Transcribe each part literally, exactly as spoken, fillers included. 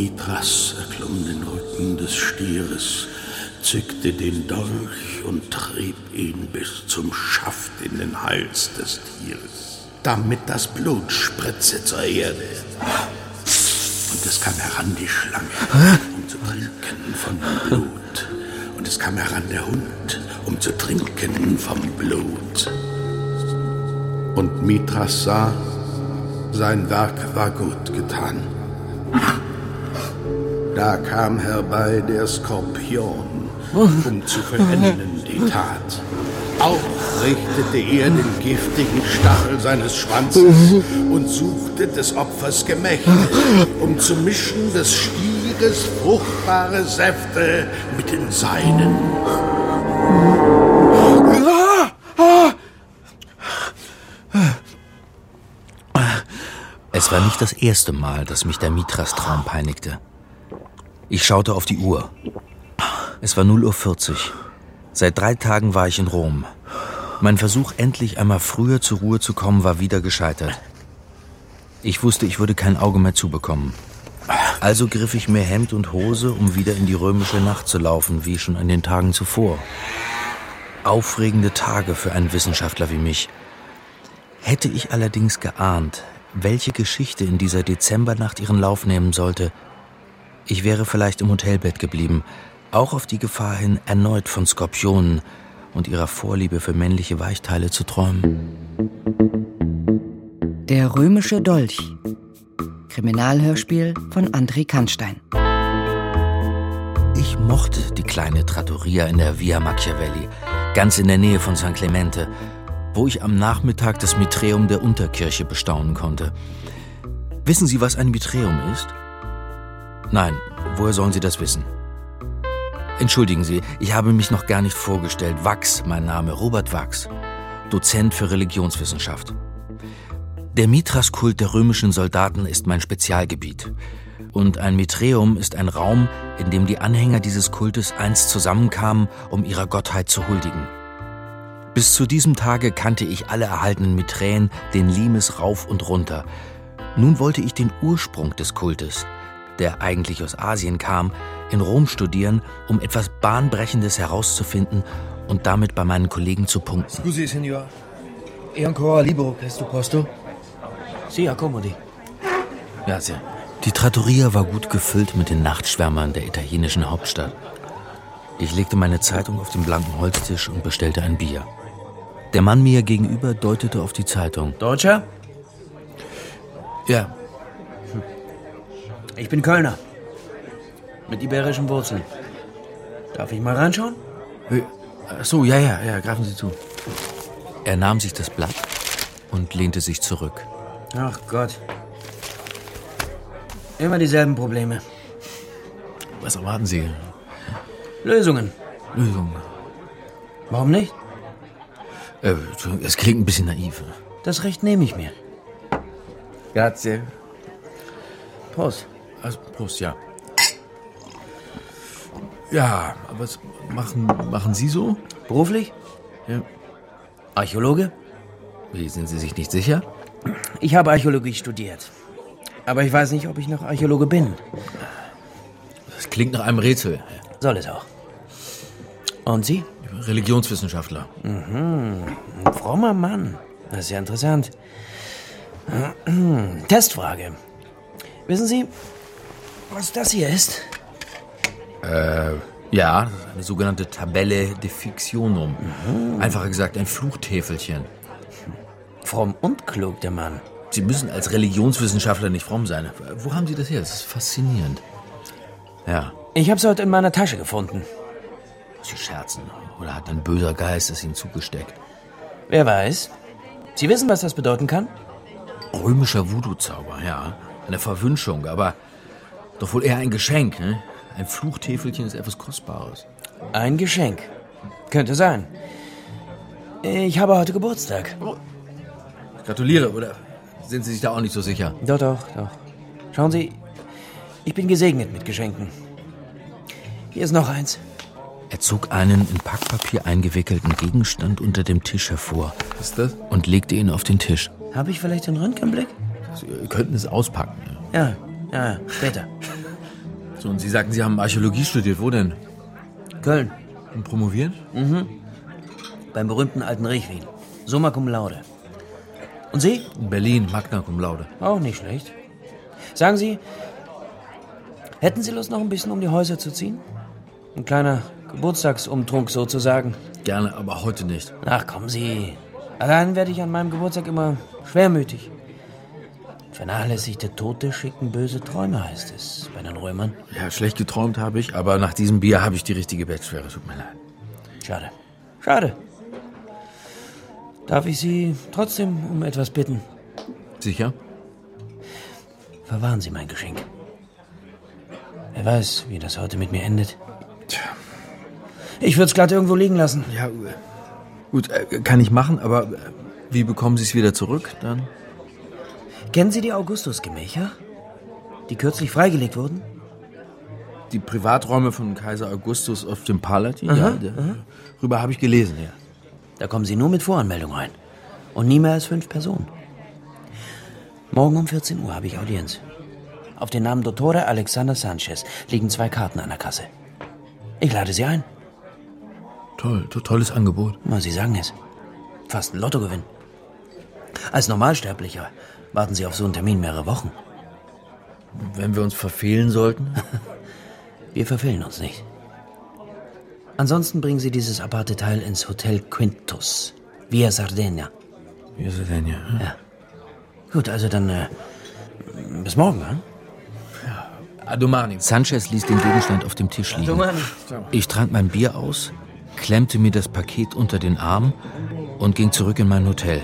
Mithras erklomm den Rücken des Stieres, zückte den Dolch und trieb ihn bis zum Schaft in den Hals des Tieres, damit das Blut spritze zur Erde. Und es kam heran die Schlange, um zu trinken von dem Blut. Und es kam heran der Hund, um zu trinken vom Blut. Und Mithras sah, sein Werk war gut getan. Da kam herbei der Skorpion, um zu vollenden die Tat. Auch richtete er den giftigen Stachel seines Schwanzes und suchte des Opfers Gemächte, um zu mischen des Stieres fruchtbare Säfte mit den seinen. Es war nicht das erste Mal, dass mich der Mithras-Traum peinigte. Ich schaute auf die Uhr. Es war null Uhr vierzig. Seit drei Tagen war ich in Rom. Mein Versuch, endlich einmal früher zur Ruhe zu kommen, war wieder gescheitert. Ich wusste, ich würde kein Auge mehr zubekommen. Also griff ich mir Hemd und Hose, um wieder in die römische Nacht zu laufen, wie schon an den Tagen zuvor. Aufregende Tage für einen Wissenschaftler wie mich. Hätte ich allerdings geahnt, welche Geschichte in dieser Dezembernacht ihren Lauf nehmen sollte, ich wäre vielleicht im Hotelbett geblieben, auch auf die Gefahr hin, erneut von Skorpionen und ihrer Vorliebe für männliche Weichteile zu träumen. Der römische Dolch. Kriminalhörspiel von André Kannstein. Ich mochte die kleine Trattoria in der Via Machiavelli, ganz in der Nähe von San Clemente, wo ich am Nachmittag das Miträum der Unterkirche bestaunen konnte. Wissen Sie, was ein Miträum ist? Nein, woher sollen Sie das wissen? Entschuldigen Sie, ich habe mich noch gar nicht vorgestellt. Wachs, mein Name, Robert Wachs, Dozent für Religionswissenschaft. Der Mithras-Kult der römischen Soldaten ist mein Spezialgebiet. Und ein Miträum ist ein Raum, in dem die Anhänger dieses Kultes einst zusammenkamen, um ihrer Gottheit zu huldigen. Bis zu diesem Tage kannte ich alle erhaltenen Miträen, den Limes rauf und runter. Nun wollte ich den Ursprung des Kultes, der eigentlich aus Asien kam, in Rom studieren, um etwas Bahnbrechendes herauszufinden und damit bei meinen Kollegen zu punkten. Scusi, signor. E ancora libero questo posto? Sì, accomodi. Grazie. Die Trattoria war gut gefüllt mit den Nachtschwärmern der italienischen Hauptstadt. Ich legte meine Zeitung auf den blanken Holztisch und bestellte ein Bier. Der Mann mir gegenüber deutete auf die Zeitung. Deutscher? Ja. Ich bin Kölner. Mit iberischen Wurzeln. Darf ich mal reinschauen? Ach so, ja, ja, ja, greifen Sie zu. Er nahm sich das Blatt und lehnte sich zurück. Ach Gott. Immer dieselben Probleme. Was erwarten Sie? Lösungen. Lösungen. Warum nicht? Äh, es klingt ein bisschen naiv. Das Recht nehme ich mir. Grazie. Prost. Also, Prost, ja. Ja, aber was machen, machen Sie so? Beruflich? Ja. Archäologe? Wie, sind Sie sich nicht sicher? Ich habe Archäologie studiert. Aber ich weiß nicht, ob ich noch Archäologe bin. Das klingt nach einem Rätsel. Soll es auch. Und Sie? Religionswissenschaftler. Mhm. Ein frommer Mann. Das ist ja interessant. Testfrage. Wissen Sie, was das hier ist? Äh, ja, das ist eine sogenannte Tabelle de Fictionum. Mhm. Einfacher gesagt, ein Fluchtäfelchen. Fromm und klug, der Mann. Sie müssen als Religionswissenschaftler nicht fromm sein. Wo haben Sie das her? Das ist faszinierend. Ja. Ich habe es heute in meiner Tasche gefunden. Sie scherzen. Oder hat ein böser Geist es Ihnen zugesteckt? Wer weiß. Sie wissen, was das bedeuten kann? Römischer Voodoo-Zauber, ja. Eine Verwünschung, aber doch wohl eher ein Geschenk, ne? Ein Fluchtäfelchen ist etwas Kostbares. Ein Geschenk. Könnte sein. Ich habe heute Geburtstag. Oh. Ich gratuliere, oder sind Sie sich da auch nicht so sicher? Doch, doch, doch. Schauen Sie, ich bin gesegnet mit Geschenken. Hier ist noch eins. Er zog einen in Packpapier eingewickelten Gegenstand unter dem Tisch hervor. Was ist das? Und legte ihn auf den Tisch. Habe ich vielleicht den Röntgenblick? Sie könnten es auspacken. Ja, ja, später. So, und Sie sagten, Sie haben Archäologie studiert. Wo denn? Köln. Und promoviert? Mhm. Beim berühmten alten Richwin. Summa cum laude. Und Sie? In Berlin, Magna cum laude. Auch nicht schlecht. Sagen Sie, hätten Sie Lust, noch ein bisschen um die Häuser zu ziehen? Ein kleiner Geburtstagsumtrunk sozusagen. Gerne, aber heute nicht. Ach, kommen Sie. Allein werde ich an meinem Geburtstag immer schwermütig. Vernachlässigte Tote schicken böse Träume, heißt es bei den Römern. Ja, schlecht geträumt habe ich, aber nach diesem Bier habe ich die richtige Bettschwere. Tut mir leid. Schade. Schade. Darf ich Sie trotzdem um etwas bitten? Sicher? Verwahren Sie mein Geschenk. Wer weiß, wie das heute mit mir endet. Tja. Ich würde es glatt irgendwo liegen lassen. Ja, gut, kann ich machen, aber wie bekommen Sie es wieder zurück dann? Kennen Sie die Augustusgemächer, die kürzlich freigelegt wurden? Die Privaträume von Kaiser Augustus auf dem Palatin? Aha, Ja, darüber habe ich gelesen, ja. Da kommen Sie nur mit Voranmeldung rein. Und nie mehr als fünf Personen. Morgen um vierzehn Uhr habe ich Audienz. Auf den Namen Dottore Alexander Sanchez liegen zwei Karten an der Kasse. Ich lade Sie ein. Toll, to- tolles Angebot. Na, Sie sagen es. Fast ein Lottogewinn. Als Normalsterblicher warten Sie auf so einen Termin mehrere Wochen. Wenn wir uns verfehlen sollten? Wir verfehlen uns nicht. Ansonsten bringen Sie dieses aparte Teil ins Hotel Quintus, Via Sardegna. Via Sardegna, hm? Ja. Gut, also dann äh, bis morgen, hm? A domani. Sanchez ließ den Gegenstand auf dem Tisch liegen. Ich trank mein Bier aus, klemmte mir das Paket unter den Arm und ging zurück in mein Hotel.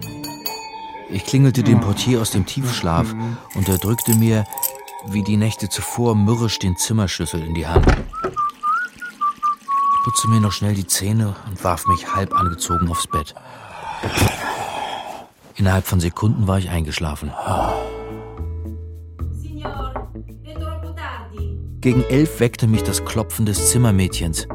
Ich klingelte den Portier aus dem Tiefschlaf und er drückte mir, wie die Nächte zuvor, mürrisch den Zimmerschlüssel in die Hand. Ich putzte mir noch schnell die Zähne und warf mich halb angezogen aufs Bett. Innerhalb von Sekunden war ich eingeschlafen. Gegen elf weckte mich das Klopfen des Zimmermädchens.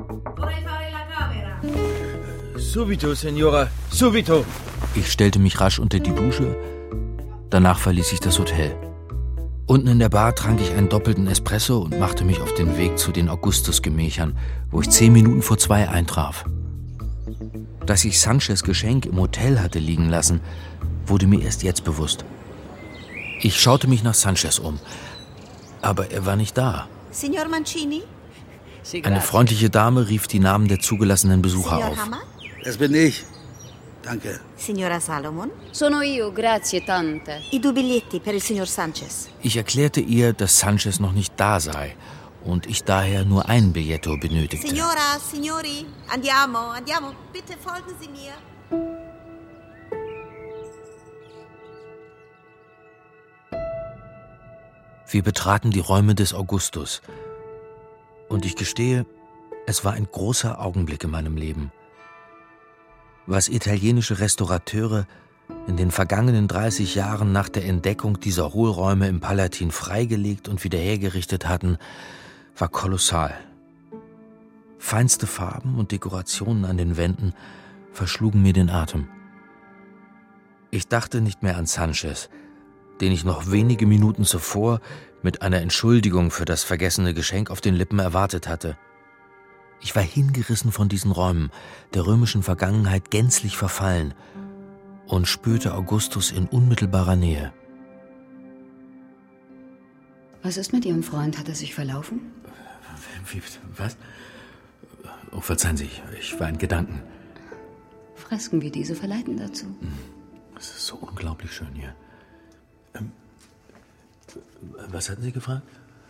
Subito, Signora, subito. Ich stellte mich rasch unter die Dusche. Danach verließ ich das Hotel. Unten in der Bar trank ich einen doppelten Espresso und machte mich auf den Weg zu den Augustusgemächern, wo ich zehn Minuten vor zwei eintraf. Dass ich Sanchez Geschenk im Hotel hatte liegen lassen, wurde mir erst jetzt bewusst. Ich schaute mich nach Sanchez um, aber er war nicht da. Signor Mancini? Eine freundliche Dame rief die Namen der zugelassenen Besucher Signor auf. Hammer? Das bin ich. Danke. Signora Salomon? Sono io, grazie tante. I due biglietti per il signor Sanchez. Ich erklärte ihr, dass Sanchez noch nicht da sei und ich daher nur ein Biglietto benötigte. Signora, signori, andiamo, andiamo. Bitte folgen Sie mir. Wir betraten die Räume des Augustus. Und ich gestehe, es war ein großer Augenblick in meinem Leben. Was italienische Restaurateure in den vergangenen dreißig Jahren nach der Entdeckung dieser Hohlräume im Palatin freigelegt und wiederhergerichtet hatten, war kolossal. Feinste Farben und Dekorationen an den Wänden verschlugen mir den Atem. Ich dachte nicht mehr an Sanchez, den ich noch wenige Minuten zuvor mit einer Entschuldigung für das vergessene Geschenk auf den Lippen erwartet hatte. Ich war hingerissen von diesen Räumen, der römischen Vergangenheit gänzlich verfallen, und spürte Augustus in unmittelbarer Nähe. Was ist mit Ihrem Freund? Hat er sich verlaufen? Wie, was? Oh, verzeihen Sie, ich war in Gedanken. Fresken wie diese verleiten dazu. Es ist so unglaublich schön hier. Ähm, was hatten Sie gefragt?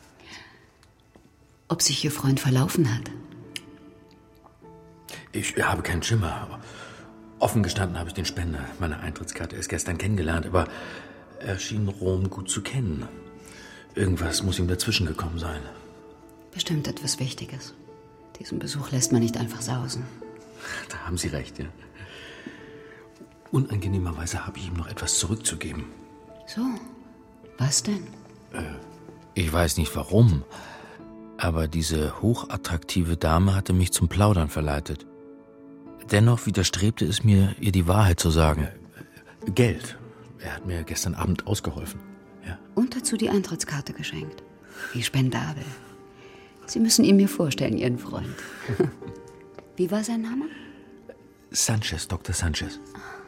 Ob sich Ihr Freund verlaufen hat? Ich habe keinen Schimmer. Aber offen gestanden habe ich den Spender meiner Eintrittskarte erst gestern kennengelernt, aber er schien Rom gut zu kennen. Irgendwas muss ihm dazwischen gekommen sein. Bestimmt etwas Wichtiges. Diesen Besuch lässt man nicht einfach sausen. Da haben Sie recht, ja. Unangenehmerweise habe ich ihm noch etwas zurückzugeben. So, was denn? Äh, ich weiß nicht warum, aber diese hochattraktive Dame hatte mich zum Plaudern verleitet. Dennoch widerstrebte es mir, ihr die Wahrheit zu sagen. Äh, Geld. Er hat mir gestern Abend ausgeholfen. Ja. Und dazu die Eintrittskarte geschenkt. Wie spendabel. Sie müssen ihn mir vorstellen, Ihren Freund. Wie war sein Name? Sanchez, Doktor Sanchez.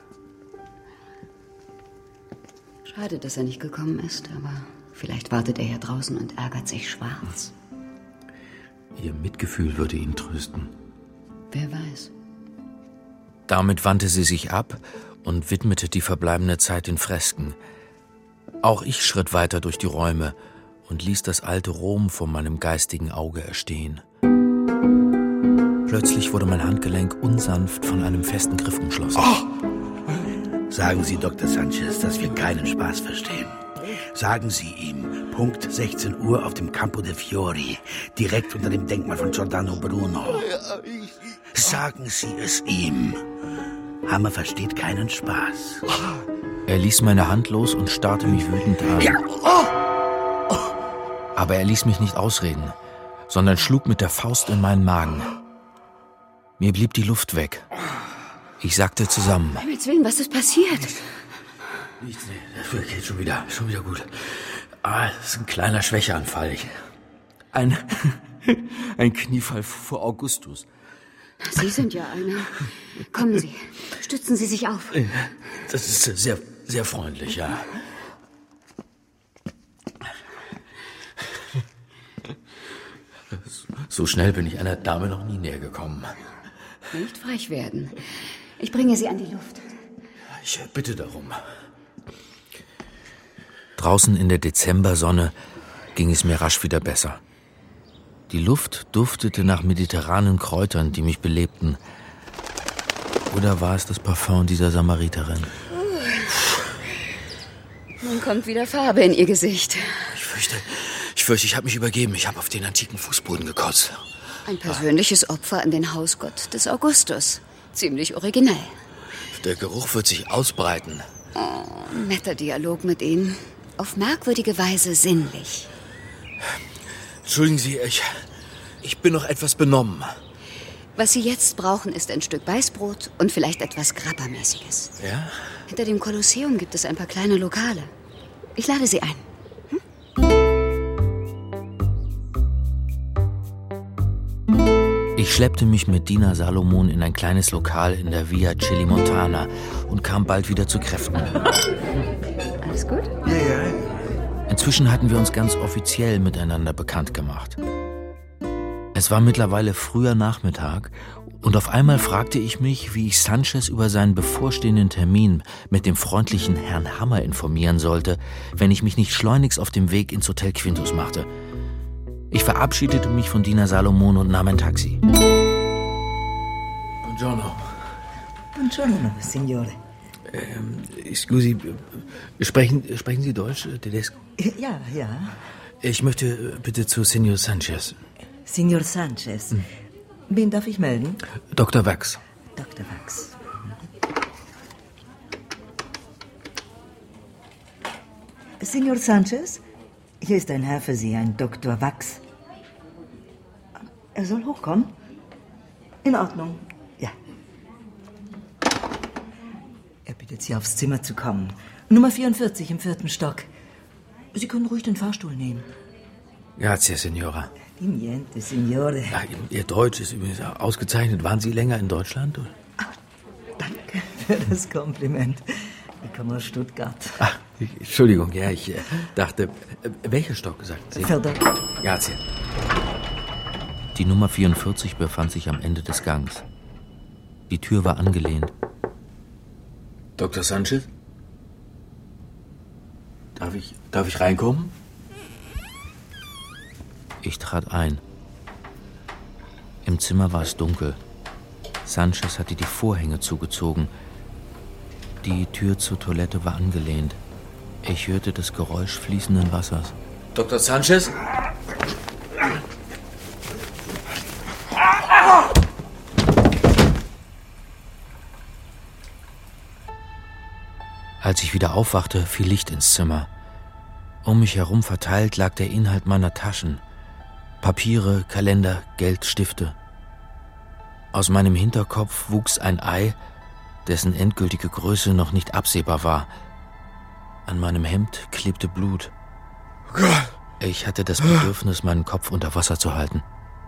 Schade, dass er nicht gekommen ist, aber vielleicht wartet er ja draußen und ärgert sich schwarz. Ihr Mitgefühl würde ihn trösten. Wer weiß. Damit wandte sie sich ab und widmete die verbleibende Zeit den Fresken. Auch ich schritt weiter durch die Räume und ließ das alte Rom vor meinem geistigen Auge erstehen. Plötzlich wurde mein Handgelenk unsanft von einem festen Griff umschlossen. Oh! Sagen Sie Doktor Sanchez, dass wir keinen Spaß verstehen. Sagen Sie ihm, Punkt sechzehn Uhr auf dem Campo de' Fiori, direkt unter dem Denkmal von Giordano Bruno. Sagen Sie es ihm. Hammer versteht keinen Spaß. Er ließ meine Hand los und starrte mich wütend an. Ja. Aber er ließ mich nicht ausreden, sondern schlug mit der Faust in meinen Magen. Mir blieb die Luft weg. Ich sackte zusammen. Um Himmels Willen, was ist passiert? Nichts, nee, das geht schon wieder, schon wieder gut. Ah, das ist ein kleiner Schwächeanfall. Ich, ein, ein Kniefall vor Augustus. Sie sind ja einer. Kommen Sie, stützen Sie sich auf. Das ist sehr, sehr freundlich, ja. So schnell bin ich einer Dame noch nie näher gekommen. Nicht frech werden. Ich bringe Sie an die Luft. Ich bitte darum. Draußen in der Dezembersonne ging es mir rasch wieder besser. Die Luft duftete nach mediterranen Kräutern, die mich belebten. Oder war es das Parfum dieser Samariterin? Nun kommt wieder Farbe in Ihr Gesicht. Ich fürchte, ich fürchte, ich habe mich übergeben. Ich habe auf den antiken Fußboden gekotzt. Ein persönliches Opfer an den Hausgott des Augustus. Ziemlich originell. Der Geruch wird sich ausbreiten. Oh, netter Dialog mit Ihnen. Auf merkwürdige Weise sinnlich. Entschuldigen Sie, ich, ich bin noch etwas benommen. Was Sie jetzt brauchen, ist ein Stück Weißbrot und vielleicht etwas Grappa-mäßiges. Ja? Hinter dem Kolosseum gibt es ein paar kleine Lokale. Ich lade Sie ein. Hm? Ich schleppte mich mit Dina Salomon in ein kleines Lokal in der Via Celimontana und kam bald wieder zu Kräften. Alles gut? Ja, ja. Inzwischen hatten wir uns ganz offiziell miteinander bekannt gemacht. Es war mittlerweile früher Nachmittag und auf einmal fragte ich mich, wie ich Sanchez über seinen bevorstehenden Termin mit dem freundlichen Herrn Hammer informieren sollte, wenn ich mich nicht schleunigst auf dem Weg ins Hotel Quintus machte. Ich verabschiedete mich von Dina Salomon und nahm ein Taxi. Buongiorno. Buongiorno, Signore. Ähm, scusi, sprechen, sprechen Sie Deutsch, Tedesco? Ja, ja. Ich möchte bitte zu Signor Sanchez. Signor Sanchez. Hm. Wen darf ich melden? Doktor Wax. Doktor Wax. Signor Sanchez, hier ist ein Herr für Sie, ein Doktor Wax. Er soll hochkommen? In Ordnung, ja. Er bittet Sie, aufs Zimmer zu kommen. Nummer vierundvierzig im vierten Stock. Sie können ruhig den Fahrstuhl nehmen. Grazie, Signora. Di niente, Signore. Ach, Ihr Deutsch ist übrigens ausgezeichnet. Waren Sie länger in Deutschland? Ach, danke für das Kompliment. Ich komme aus Stuttgart. Ach, Entschuldigung, ja, ich äh, dachte... Äh, welcher Stock, sagten Sie? Vierter. Grazie. Die Nummer vierundvierzig befand sich am Ende des Gangs. Die Tür war angelehnt. Doktor Sanchez? Darf ich, darf ich reinkommen? Ich trat ein. Im Zimmer war es dunkel. Sanchez hatte die Vorhänge zugezogen. Die Tür zur Toilette war angelehnt. Ich hörte das Geräusch fließenden Wassers. Doktor Sanchez? Als ich wieder aufwachte, fiel Licht ins Zimmer. Um mich herum verteilt lag der Inhalt meiner Taschen. Papiere, Kalender, Geld, Stifte. Aus meinem Hinterkopf wuchs ein Ei, dessen endgültige Größe noch nicht absehbar war. An meinem Hemd klebte Blut. Gott, Ich hatte das Bedürfnis, meinen Kopf unter Wasser zu halten.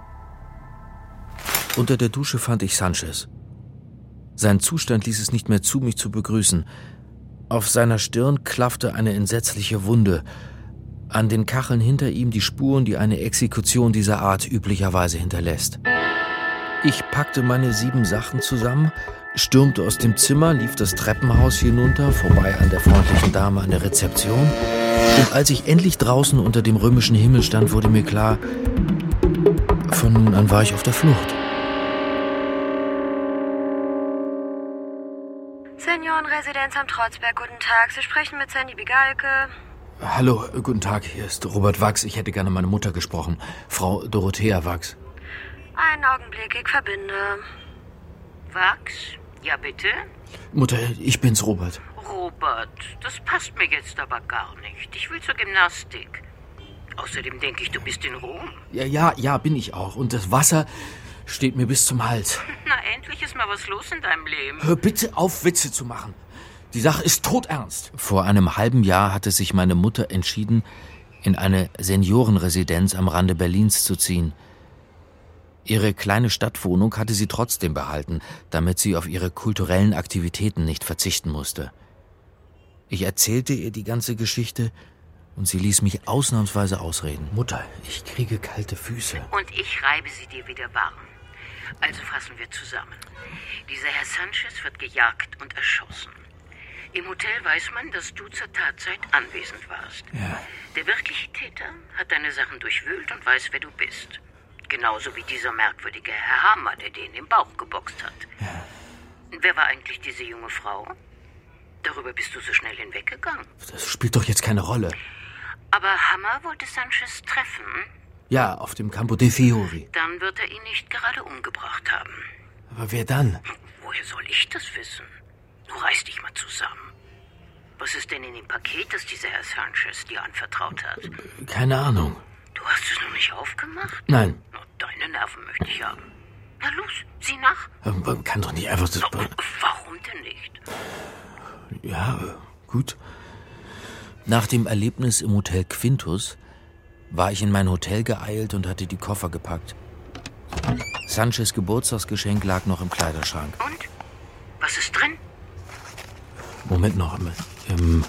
Unter der Dusche fand ich Sanchez. Sein Zustand ließ es nicht mehr zu, mich zu begrüßen. Auf seiner Stirn klaffte eine entsetzliche Wunde. An den Kacheln hinter ihm die Spuren, die eine Exekution dieser Art üblicherweise hinterlässt. Ich packte meine sieben Sachen zusammen, stürmte aus dem Zimmer, lief das Treppenhaus hinunter, vorbei an der freundlichen Dame an der Rezeption. Und als ich endlich draußen unter dem römischen Himmel stand, wurde mir klar, von nun an war ich auf der Flucht. Seniorenresidenz am Trotzberg, guten Tag. Sie sprechen mit Sandy Bigalke. Hallo, guten Tag, hier ist Robert Wachs. Ich hätte gerne meine Mutter gesprochen, Frau Dorothea Wachs. Einen Augenblick, ich verbinde. Wachs? Ja, bitte? Mutter, ich bin's, Robert. Robert, das passt mir jetzt aber gar nicht. Ich will zur Gymnastik. Außerdem denke ich, du bist in Rom. Ja, ja, ja, bin ich auch. Und das Wasser steht mir bis zum Hals. Na, endlich ist mal was los in deinem Leben. Hör bitte auf, Witze zu machen. Die Sache ist todernst. Vor einem halben Jahr hatte sich meine Mutter entschieden, in eine Seniorenresidenz am Rande Berlins zu ziehen. Ihre kleine Stadtwohnung hatte sie trotzdem behalten, damit sie auf ihre kulturellen Aktivitäten nicht verzichten musste. Ich erzählte ihr die ganze Geschichte und sie ließ mich ausnahmsweise ausreden. Mutter, ich kriege kalte Füße. Und ich reibe sie dir wieder warm. Also fassen wir zusammen. Dieser Herr Sanchez wird gejagt und erschossen. Im Hotel weiß man, dass du zur Tatzeit anwesend warst. Ja. Der wirkliche Täter hat deine Sachen durchwühlt und weiß, wer du bist. Genauso wie dieser merkwürdige Herr Hammer, der dir in den Bauch geboxt hat. Ja. Wer war eigentlich diese junge Frau? Darüber bist du so schnell hinweggegangen. Das spielt doch jetzt keine Rolle. Aber Hammer wollte Sanchez treffen? Ja, auf dem Campo de Fiori. Dann wird er ihn nicht gerade umgebracht haben. Aber wer dann? Woher soll ich das wissen? Du reiß dich mal zusammen. Was ist denn in dem Paket, das dieser Herr Sanchez dir anvertraut hat? Keine Ahnung. Du hast es noch nicht aufgemacht? Nein. Na, deine Nerven möchte ich haben. Na los, sieh nach. Man kann doch nicht einfach das... Warum denn nicht? Ja, gut. Nach dem Erlebnis im Hotel Quintus war ich in mein Hotel geeilt und hatte die Koffer gepackt. Sanchez' Geburtstagsgeschenk lag noch im Kleiderschrank. Und? Was ist drin? Moment noch. Ähm,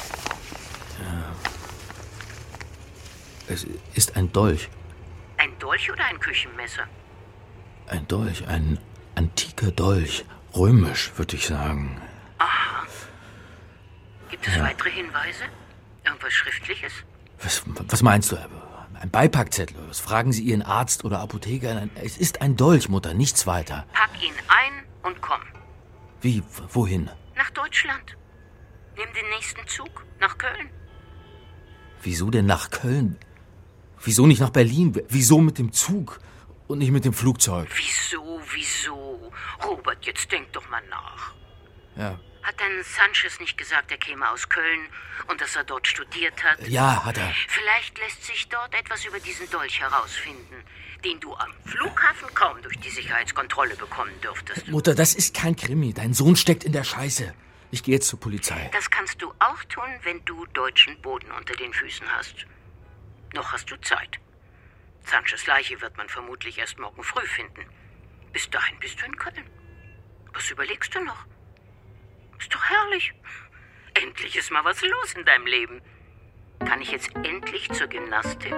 äh, es ist ein Dolch. Ein Dolch oder ein Küchenmesser? Ein Dolch, ein antiker Dolch. Römisch, würde ich sagen. Aha. Gibt es Ja. weitere Hinweise? Irgendwas Schriftliches? Was, was meinst du? Ein Beipackzettel? Was fragen Sie Ihren Arzt oder Apotheker? Es ist ein Dolch, Mutter, nichts weiter. Pack ihn ein und komm. Wie? Wohin? Nach Deutschland. Nimm den nächsten Zug nach Köln. Wieso denn nach Köln? Wieso nicht nach Berlin? Wieso mit dem Zug und nicht mit dem Flugzeug? Wieso, wieso? Robert, jetzt denk doch mal nach. Ja. Hat denn Sanchez nicht gesagt, er käme aus Köln und dass er dort studiert hat? Ja, hat er. Vielleicht lässt sich dort etwas über diesen Dolch herausfinden, den du am Flughafen kaum durch die Sicherheitskontrolle bekommen dürftest. Mutter, das ist kein Krimi. Dein Sohn steckt in der Scheiße. Ich gehe jetzt zur Polizei. Das kannst du auch tun, wenn du deutschen Boden unter den Füßen hast. Noch hast du Zeit. Sanchez' Leiche wird man vermutlich erst morgen früh finden. Bis dahin bist du in Köln. Was überlegst du noch? Ist doch herrlich. Endlich ist mal was los in deinem Leben. Kann ich jetzt endlich zur Gymnastik?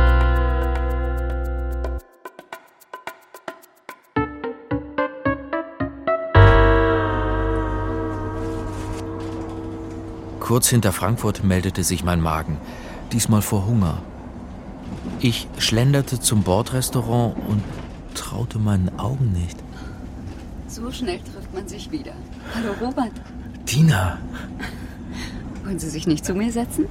Kurz hinter Frankfurt meldete sich mein Magen, diesmal vor Hunger. Ich schlenderte zum Bordrestaurant und traute meinen Augen nicht. So schnell trifft man sich wieder. Hallo, Robert. Tina! Wollen Sie sich nicht zu mir setzen?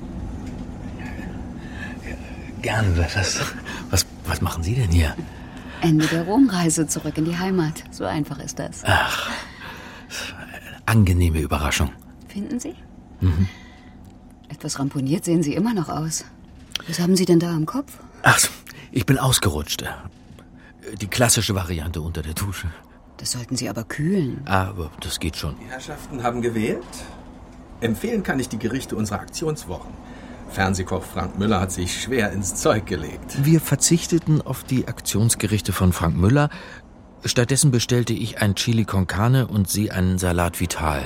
Gern. Was, was, was machen Sie denn hier? Ende der Romreise zurück in die Heimat. So einfach ist das. Ach, angenehme Überraschung. Finden Sie? Mhm. Etwas ramponiert sehen Sie immer noch aus. Was haben Sie denn da am Kopf? Ach, ich bin ausgerutscht. Die klassische Variante unter der Dusche. Das sollten Sie aber kühlen. Aber das geht schon. Die Herrschaften haben gewählt. Empfehlen kann ich die Gerichte unserer Aktionswochen. Fernsehkoch Frank Müller hat sich schwer ins Zeug gelegt. Wir verzichteten auf die Aktionsgerichte von Frank Müller. Stattdessen bestellte ich ein Chili con Carne und sie einen Salat Vital.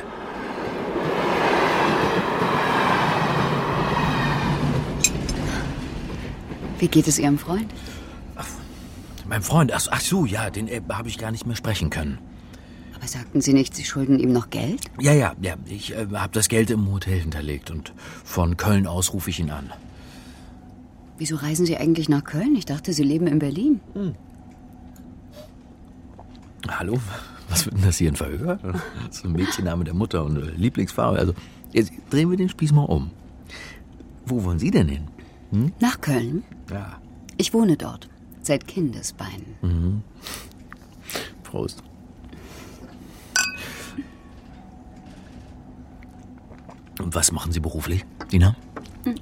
Wie geht es Ihrem Freund? Ach, mein Freund? Ach, ach so, ja, den äh, habe ich gar nicht mehr sprechen können. Aber sagten Sie nicht, Sie schulden ihm noch Geld? Ja, ja, ja. Ich äh, habe das Geld im Hotel hinterlegt und von Köln aus rufe ich ihn an. Wieso reisen Sie eigentlich nach Köln? Ich dachte, Sie leben in Berlin. Hm. Hallo? Was wird denn das hier, ein Verhör? Das ist ein Mädchenname der Mutter und Lieblingsfarbe. Also, jetzt drehen wir den Spieß mal um. Wo wollen Sie denn hin? Hm? Nach Köln? Ja. Ich wohne dort. Seit Kindesbeinen. Mhm. Prost. Und was machen Sie beruflich, Dina? Hm.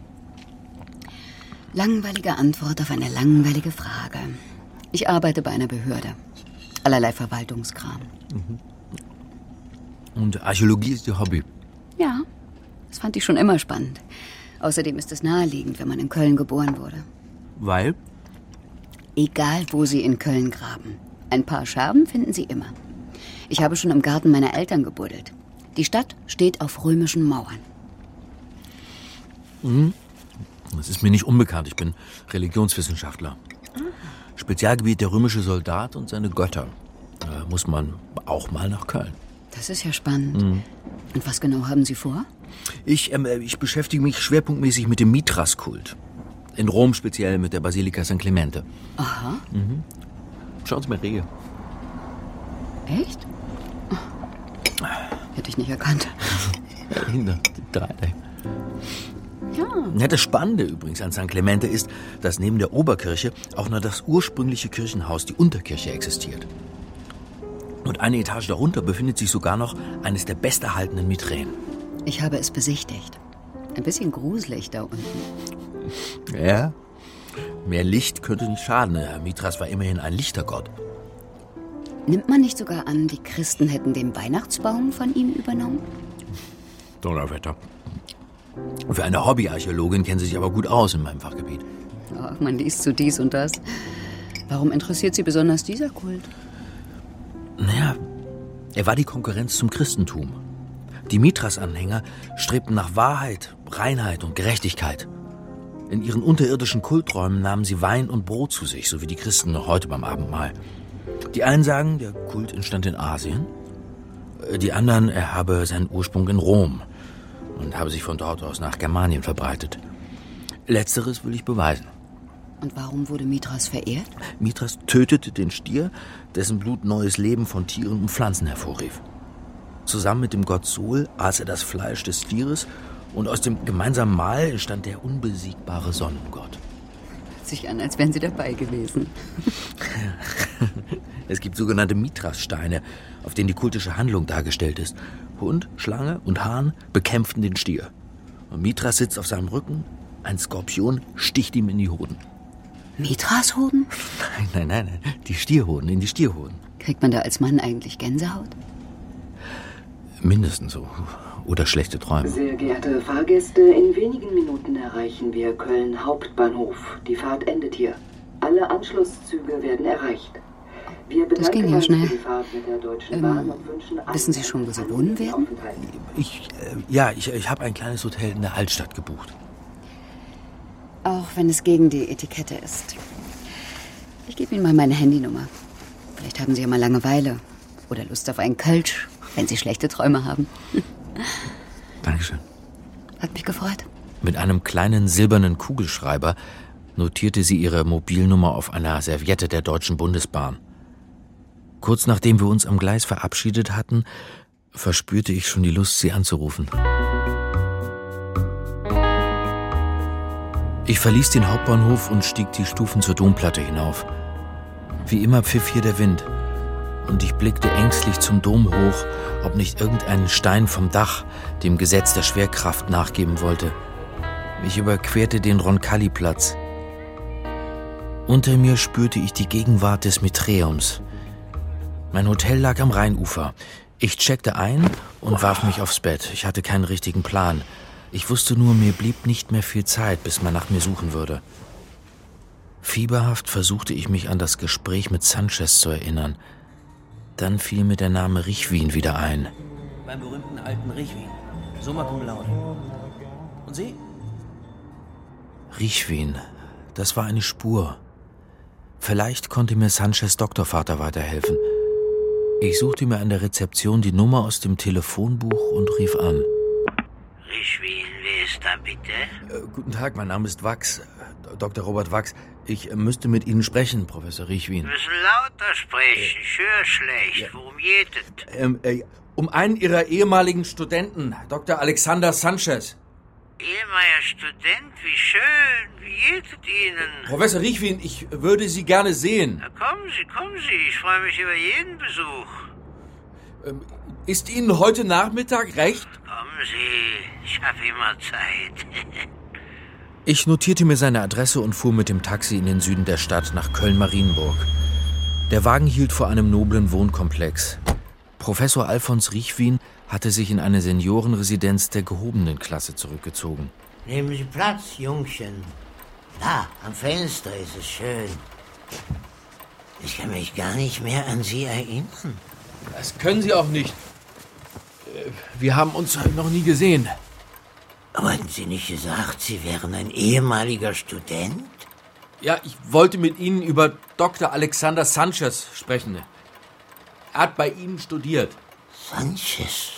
Langweilige Antwort auf eine langweilige Frage. Ich arbeite bei einer Behörde. Allerlei Verwaltungskram. Mhm. Und Archäologie ist Ihr Hobby? Ja, das fand ich schon immer spannend. Außerdem ist es naheliegend, wenn man in Köln geboren wurde. Weil? Egal, wo Sie in Köln graben. Ein paar Scherben finden Sie immer. Ich habe schon im Garten meiner Eltern gebuddelt. Die Stadt steht auf römischen Mauern. Mhm. Das ist mir nicht unbekannt. Ich bin Religionswissenschaftler. Spezialgebiet der römische Soldat und seine Götter. Da muss man auch mal nach Köln. Das ist ja spannend. Mhm. Und was genau haben Sie vor? Ich, ähm, ich beschäftige mich schwerpunktmäßig mit dem Mithras-Kult. In Rom speziell mit der Basilika San Clemente. Aha. Mhm. Schauen Sie mal, Rehe. Echt? Hätte ich nicht erkannt. Dahinter, die drei. Ja. Ja, das Spannende übrigens an San Clemente ist, dass neben der Oberkirche auch nur das ursprüngliche Kirchenhaus, die Unterkirche, existiert. Und eine Etage darunter befindet sich sogar noch eines der besterhaltenen Mithrän. Ich habe es besichtigt. Ein bisschen gruselig da unten. Ja, mehr Licht könnte nicht schaden. Mithras war immerhin ein Lichtergott. Nimmt man nicht sogar an, die Christen hätten den Weihnachtsbaum von ihm übernommen? Donnerwetter. Für eine Hobbyarchäologin kennen Sie sich aber gut aus in meinem Fachgebiet. Ach, man liest so dies und das. Warum interessiert Sie besonders dieser Kult? Naja, er war die Konkurrenz zum Christentum. Die Mithras-Anhänger strebten nach Wahrheit, Reinheit und Gerechtigkeit. In ihren unterirdischen Kulträumen nahmen sie Wein und Brot zu sich, so wie die Christen noch heute beim Abendmahl. Die einen sagen, der Kult entstand in Asien. Die anderen, er habe seinen Ursprung in Rom und habe sich von dort aus nach Germanien verbreitet. Letzteres will ich beweisen. Und warum wurde Mithras verehrt? Mithras tötete den Stier, dessen Blut neues Leben von Tieren und Pflanzen hervorrief. Zusammen mit dem Gott Sol aß er das Fleisch des Stieres und aus dem gemeinsamen Mahl entstand der unbesiegbare Sonnengott. Hört sich an, als wären Sie dabei gewesen. Es gibt sogenannte Mithras-Steine, auf denen die kultische Handlung dargestellt ist. Hund, Schlange und Hahn bekämpften den Stier. Und Mithras sitzt auf seinem Rücken, ein Skorpion sticht ihm in die Hoden. Mithras-Hoden? Nein, nein, nein, nein, die Stierhoden, in die Stierhoden. Kriegt man da als Mann eigentlich Gänsehaut? Mindestens so. Oder schlechte Träume. Sehr geehrte Fahrgäste, in wenigen Minuten erreichen wir Köln Hauptbahnhof. Die Fahrt endet hier. Alle Anschlusszüge werden erreicht. Wir das ging ja uns schnell. für die Fahrt mit der Deutschen Ähm, Bahn und wünschen wissen Sie schon, wo Sie wohnen werden? Ich, äh, ja, ich, ich habe ein kleines Hotel in der Altstadt gebucht. Auch wenn es gegen die Etikette ist. Ich gebe Ihnen mal meine Handynummer. Vielleicht haben Sie ja mal Langeweile. Oder Lust auf einen Kölsch, wenn Sie schlechte Träume haben. Dankeschön. Hat mich gefreut. Mit einem kleinen silbernen Kugelschreiber notierte sie ihre Mobilnummer auf einer Serviette der Deutschen Bundesbahn. Kurz nachdem wir uns am Gleis verabschiedet hatten, verspürte ich schon die Lust, sie anzurufen. Ich verließ den Hauptbahnhof und stieg die Stufen zur Domplatte hinauf. Wie immer pfiff hier der Wind. Und ich blickte ängstlich zum Dom hoch, ob nicht irgendein Stein vom Dach dem Gesetz der Schwerkraft nachgeben wollte. Ich überquerte den Roncalli-Platz. Unter mir spürte ich die Gegenwart des Miträums. Mein Hotel lag am Rheinufer. Ich checkte ein und warf mich aufs Bett. Ich hatte keinen richtigen Plan. Ich wusste nur, mir blieb nicht mehr viel Zeit, bis man nach mir suchen würde. Fieberhaft versuchte ich mich an das Gespräch mit Sanchez zu erinnern. Dann fiel mir der Name Richwin wieder ein. Beim berühmten alten Richwin. Summa cum laude. Und Sie? Richwin, das war eine Spur. Vielleicht konnte mir Sanchez Doktorvater weiterhelfen. Ich suchte mir an der Rezeption die Nummer aus dem Telefonbuch und rief an. Richwin, wer ist da bitte? Äh, guten Tag, mein Name ist Wachs, Doktor Robert Wachs. Ich äh, müsste mit Ihnen sprechen, Professor Richwin. Wir müssen lauter sprechen, ich höre schlecht. Ja. Worum geht es? Ähm, äh, um einen Ihrer ehemaligen Studenten, Doktor Alexander Sanchez. Ehemaliger Student, wie schön, wie geht es Ihnen? Professor Richwin, ich würde Sie gerne sehen. Na, kommen Sie, kommen Sie, ich freue mich über jeden Besuch. Ähm, ist Ihnen heute Nachmittag recht? Kommen Sie, ich habe immer Zeit. Ich notierte mir seine Adresse und fuhr mit dem Taxi in den Süden der Stadt nach Köln-Marienburg. Der Wagen hielt vor einem noblen Wohnkomplex. Professor Alfons Richwin hatte sich in eine Seniorenresidenz der gehobenen Klasse zurückgezogen. Nehmen Sie Platz, Jungchen. Da, am Fenster ist es schön. Ich kann mich gar nicht mehr an Sie erinnern. Das können Sie auch nicht. Wir haben uns noch nie gesehen. Aber hatten Sie nicht gesagt, Sie wären ein ehemaliger Student? Ja, ich wollte mit Ihnen über Doktor Alexander Sanchez sprechen. Er hat bei Ihnen studiert. Sanchez?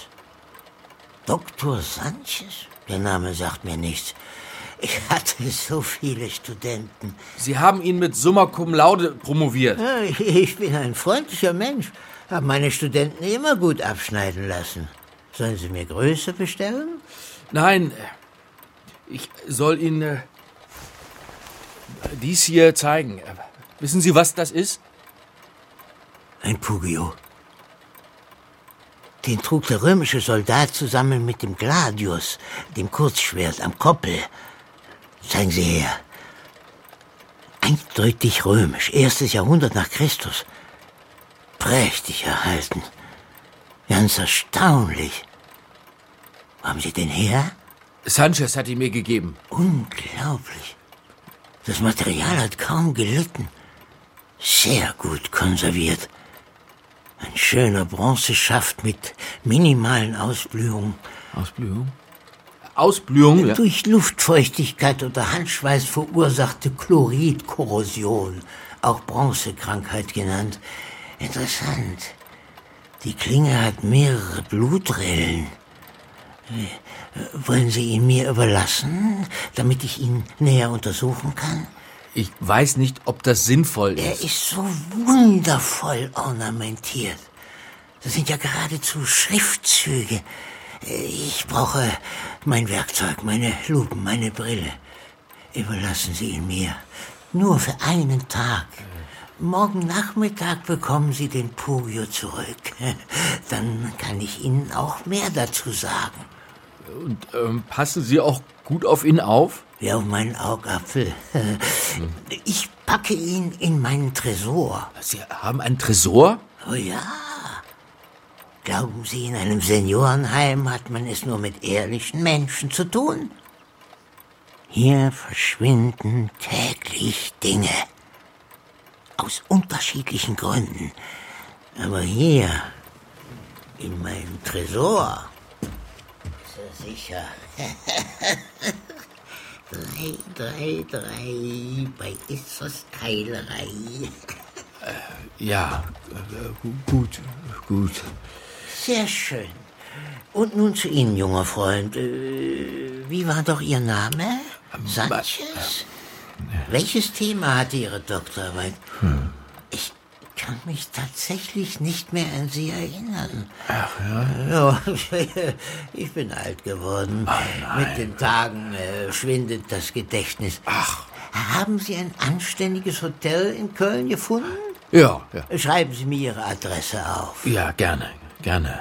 Doktor Sanchez? Der Name sagt mir nichts. Ich hatte so viele Studenten. Sie haben ihn mit Summa cum laude promoviert. Ja, ich bin ein freundlicher Mensch. Habe meine Studenten immer gut abschneiden lassen. Sollen Sie mir Größe bestellen? Nein, ich soll Ihnen äh, dies hier zeigen. Wissen Sie, was das ist? Ein Pugio. Den trug der römische Soldat zusammen mit dem Gladius, dem Kurzschwert am Koppel. Zeigen Sie her. Eindeutig römisch, erstes Jahrhundert nach Christus. Prächtig erhalten. Ganz erstaunlich. Wo haben Sie den her? Sanchez hat ihn mir gegeben. Unglaublich. Das Material hat kaum gelitten. Sehr gut konserviert. Ein schöner Bronzeschaft mit minimalen Ausblühungen. Ausblühung? Ausblühung? Ja. Durch Luftfeuchtigkeit oder Handschweiß verursachte Chloridkorrosion, auch Bronzekrankheit genannt. Interessant. Die Klinge hat mehrere Blutrillen. Wollen Sie ihn mir überlassen, damit ich ihn näher untersuchen kann? Ich weiß nicht, ob das sinnvoll ist. Er ist so wundervoll ornamentiert. Das sind ja geradezu Schriftzüge. Ich brauche mein Werkzeug, meine Lupen, meine Brille. Überlassen Sie ihn mir. Nur für einen Tag. Morgen Nachmittag bekommen Sie den Pugio zurück. Dann kann ich Ihnen auch mehr dazu sagen. Und ähm, passen Sie auch gut auf ihn auf? Wie auf meinen Augapfel. Ich packe ihn in meinen Tresor. Sie haben einen Tresor? Oh ja. Glauben Sie, in einem Seniorenheim hat man es nur mit ehrlichen Menschen zu tun? Hier verschwinden täglich Dinge. Aus unterschiedlichen Gründen. Aber hier, in meinem Tresor, ist er sicher. drei, drei, drei, bei Issos Keilerei. Äh, ja, äh, gut, gut. Sehr schön. Und nun zu Ihnen, junger Freund. Äh, wie war doch Ihr Name? Sanchez? Welches Thema hatte Ihre Doktorarbeit? Hm. Ich kann mich tatsächlich nicht mehr an Sie erinnern. Ach ja? Ja, ich bin alt geworden. Oh Mit den Tagen äh, schwindet das Gedächtnis. Ach. Haben Sie ein anständiges Hotel in Köln gefunden? Ja, ja. Schreiben Sie mir Ihre Adresse auf. Ja, gerne, gerne.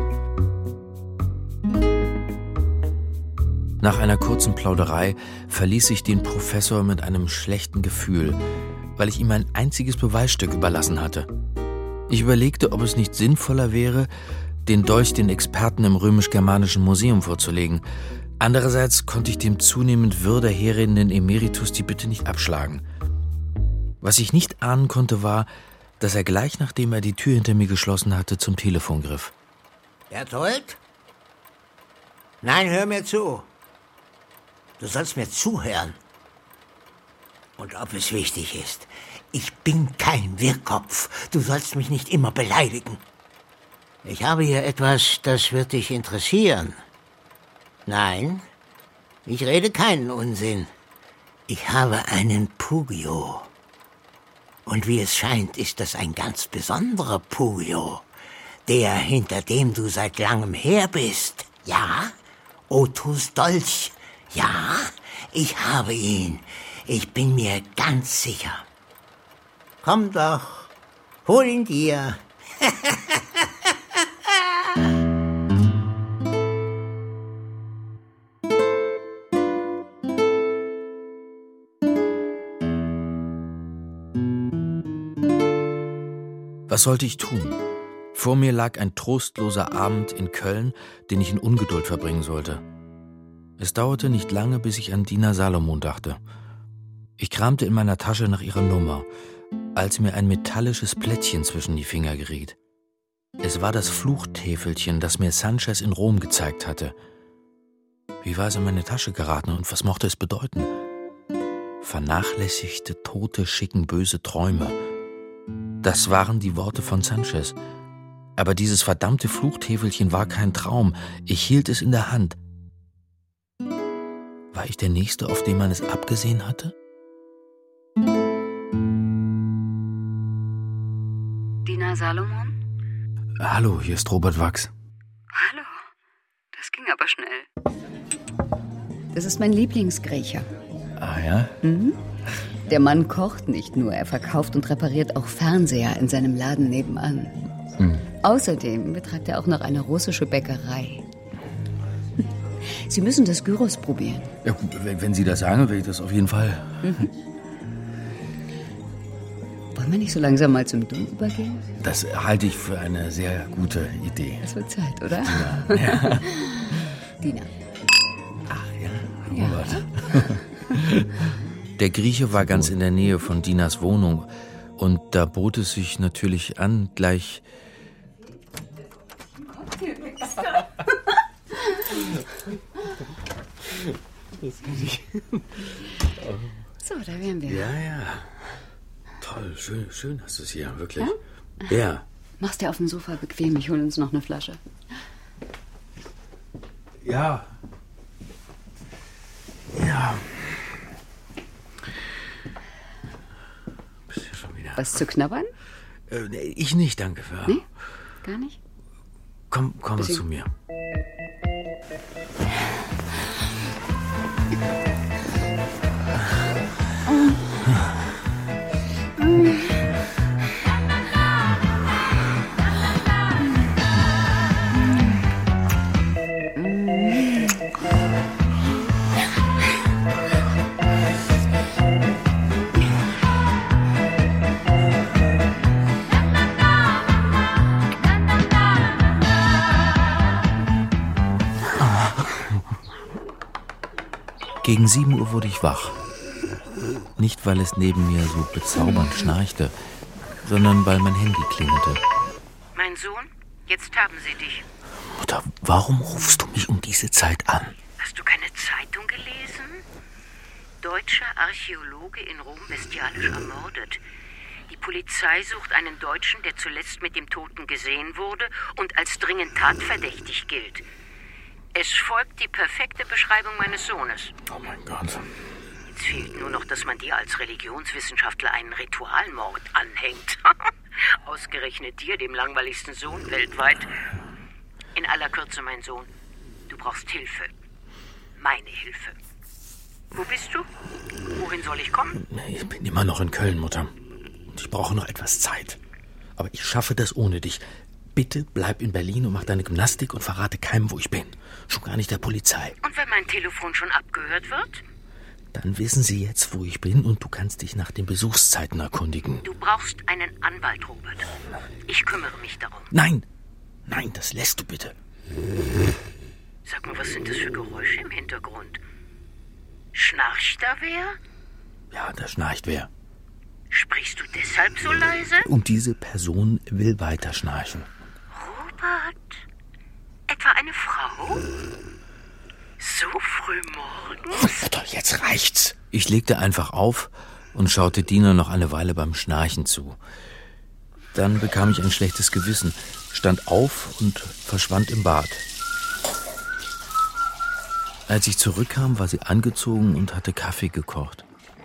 Nach einer kurzen Plauderei verließ ich den Professor mit einem schlechten Gefühl, weil ich ihm ein einziges Beweisstück überlassen hatte. Ich überlegte, ob es nicht sinnvoller wäre, den Dolch den Experten im Römisch-Germanischen Museum vorzulegen. Andererseits konnte ich dem zunehmend würder herredenden Emeritus die Bitte nicht abschlagen. Was ich nicht ahnen konnte, war, dass er gleich nachdem er die Tür hinter mir geschlossen hatte, zum Telefon griff. Berthold? Nein, hör mir zu. Du sollst mir zuhören. Und ob es wichtig ist, ich bin kein Wirrkopf. Du sollst mich nicht immer beleidigen. Ich habe hier etwas, das wird dich interessieren. Nein, ich rede keinen Unsinn. Ich habe einen Pugio. Und wie es scheint, ist das ein ganz besonderer Pugio. Der, hinter dem du seit langem her bist. Ja, Ottos Dolch. Ja, ich habe ihn. Ich bin mir ganz sicher. Komm doch, hol ihn dir. Was sollte ich tun? Vor mir lag ein trostloser Abend in Köln, den ich in Ungeduld verbringen sollte. Es dauerte nicht lange, bis ich an Dina Salomon dachte. Ich kramte in meiner Tasche nach ihrer Nummer, als mir ein metallisches Plättchen zwischen die Finger geriet. Es war das Fluchtäfelchen, das mir Sanchez in Rom gezeigt hatte. Wie war es in meine Tasche geraten und was mochte es bedeuten? Vernachlässigte Tote schicken böse Träume. Das waren die Worte von Sanchez. Aber dieses verdammte Fluchtäfelchen war kein Traum. Ich hielt es in der Hand. War ich der Nächste, auf den man es abgesehen hatte? Dina Salomon? Hallo, hier ist Robert Wachs. Hallo, das ging aber schnell. Das ist mein Lieblingsgriecher. Ah ja? Mhm. Der Mann kocht nicht nur, er verkauft und repariert auch Fernseher in seinem Laden nebenan. Hm. Außerdem betreibt er auch noch eine russische Bäckerei. Sie müssen das Gyros probieren. Ja, wenn, wenn Sie das sagen, will ich das auf jeden Fall. Mhm. Wollen wir nicht so langsam mal zum Du übergehen? Das halte ich für eine sehr gute Idee. Es wird Zeit, oder? Ja. Ja. Dina. Ach ja, Robert. Ja. Der Grieche war ganz in der Nähe von Dinas Wohnung und da bot es sich natürlich an, gleich... So, da wären wir. Ja, ja. Toll, schön, schön hast du es hier, wirklich. Ja? Ja. Mach's dir auf dem Sofa bequem, ich hol uns noch eine Flasche. Ja. Ja. Was zu knabbern? Äh, ich nicht, danke. Ja. Nee? Gar nicht? Komm, komm zu mir. Gegen sieben Uhr wurde ich wach. Nicht, weil es neben mir so bezaubernd schnarchte, sondern weil mein Handy klingelte. Mein Sohn, jetzt haben sie dich. Mutter, warum rufst du mich um diese Zeit an? Hast du keine Zeitung gelesen? Deutscher Archäologe in Rom bestialisch ermordet. Die Polizei sucht einen Deutschen, der zuletzt mit dem Toten gesehen wurde und als dringend tatverdächtig gilt. Es folgt die perfekte Beschreibung meines Sohnes. Oh mein Gott. Jetzt fehlt nur noch, dass man dir als Religionswissenschaftler einen Ritualmord anhängt. Ausgerechnet dir, dem langweiligsten Sohn weltweit. In aller Kürze, mein Sohn, du brauchst Hilfe. Meine Hilfe. Wo bist du? Wohin soll ich kommen? Ich bin immer noch in Köln, Mutter. Und ich brauche noch etwas Zeit. Aber ich schaffe das ohne dich. Bitte bleib in Berlin und mach deine Gymnastik und verrate keinem, wo ich bin. Schon gar nicht der Polizei. Und wenn mein Telefon schon abgehört wird? Dann wissen sie jetzt, wo ich bin und du kannst dich nach den Besuchszeiten erkundigen. Du brauchst einen Anwalt, Robert. Ich kümmere mich darum. Nein, nein, das lässt du bitte. Sag mal, was sind das für Geräusche im Hintergrund? Schnarcht da wer? Ja, da schnarcht wer. Sprichst du deshalb so leise? Und diese Person will weiter schnarchen. Robert? Etwa eine Frau? So früh morgens? Oh, jetzt reicht's. Ich legte einfach auf und schaute Dina noch eine Weile beim Schnarchen zu. Dann bekam ich ein schlechtes Gewissen, stand auf und verschwand im Bad. Als ich zurückkam, war sie angezogen und hatte Kaffee gekocht.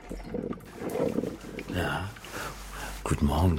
Ja, guten Morgen.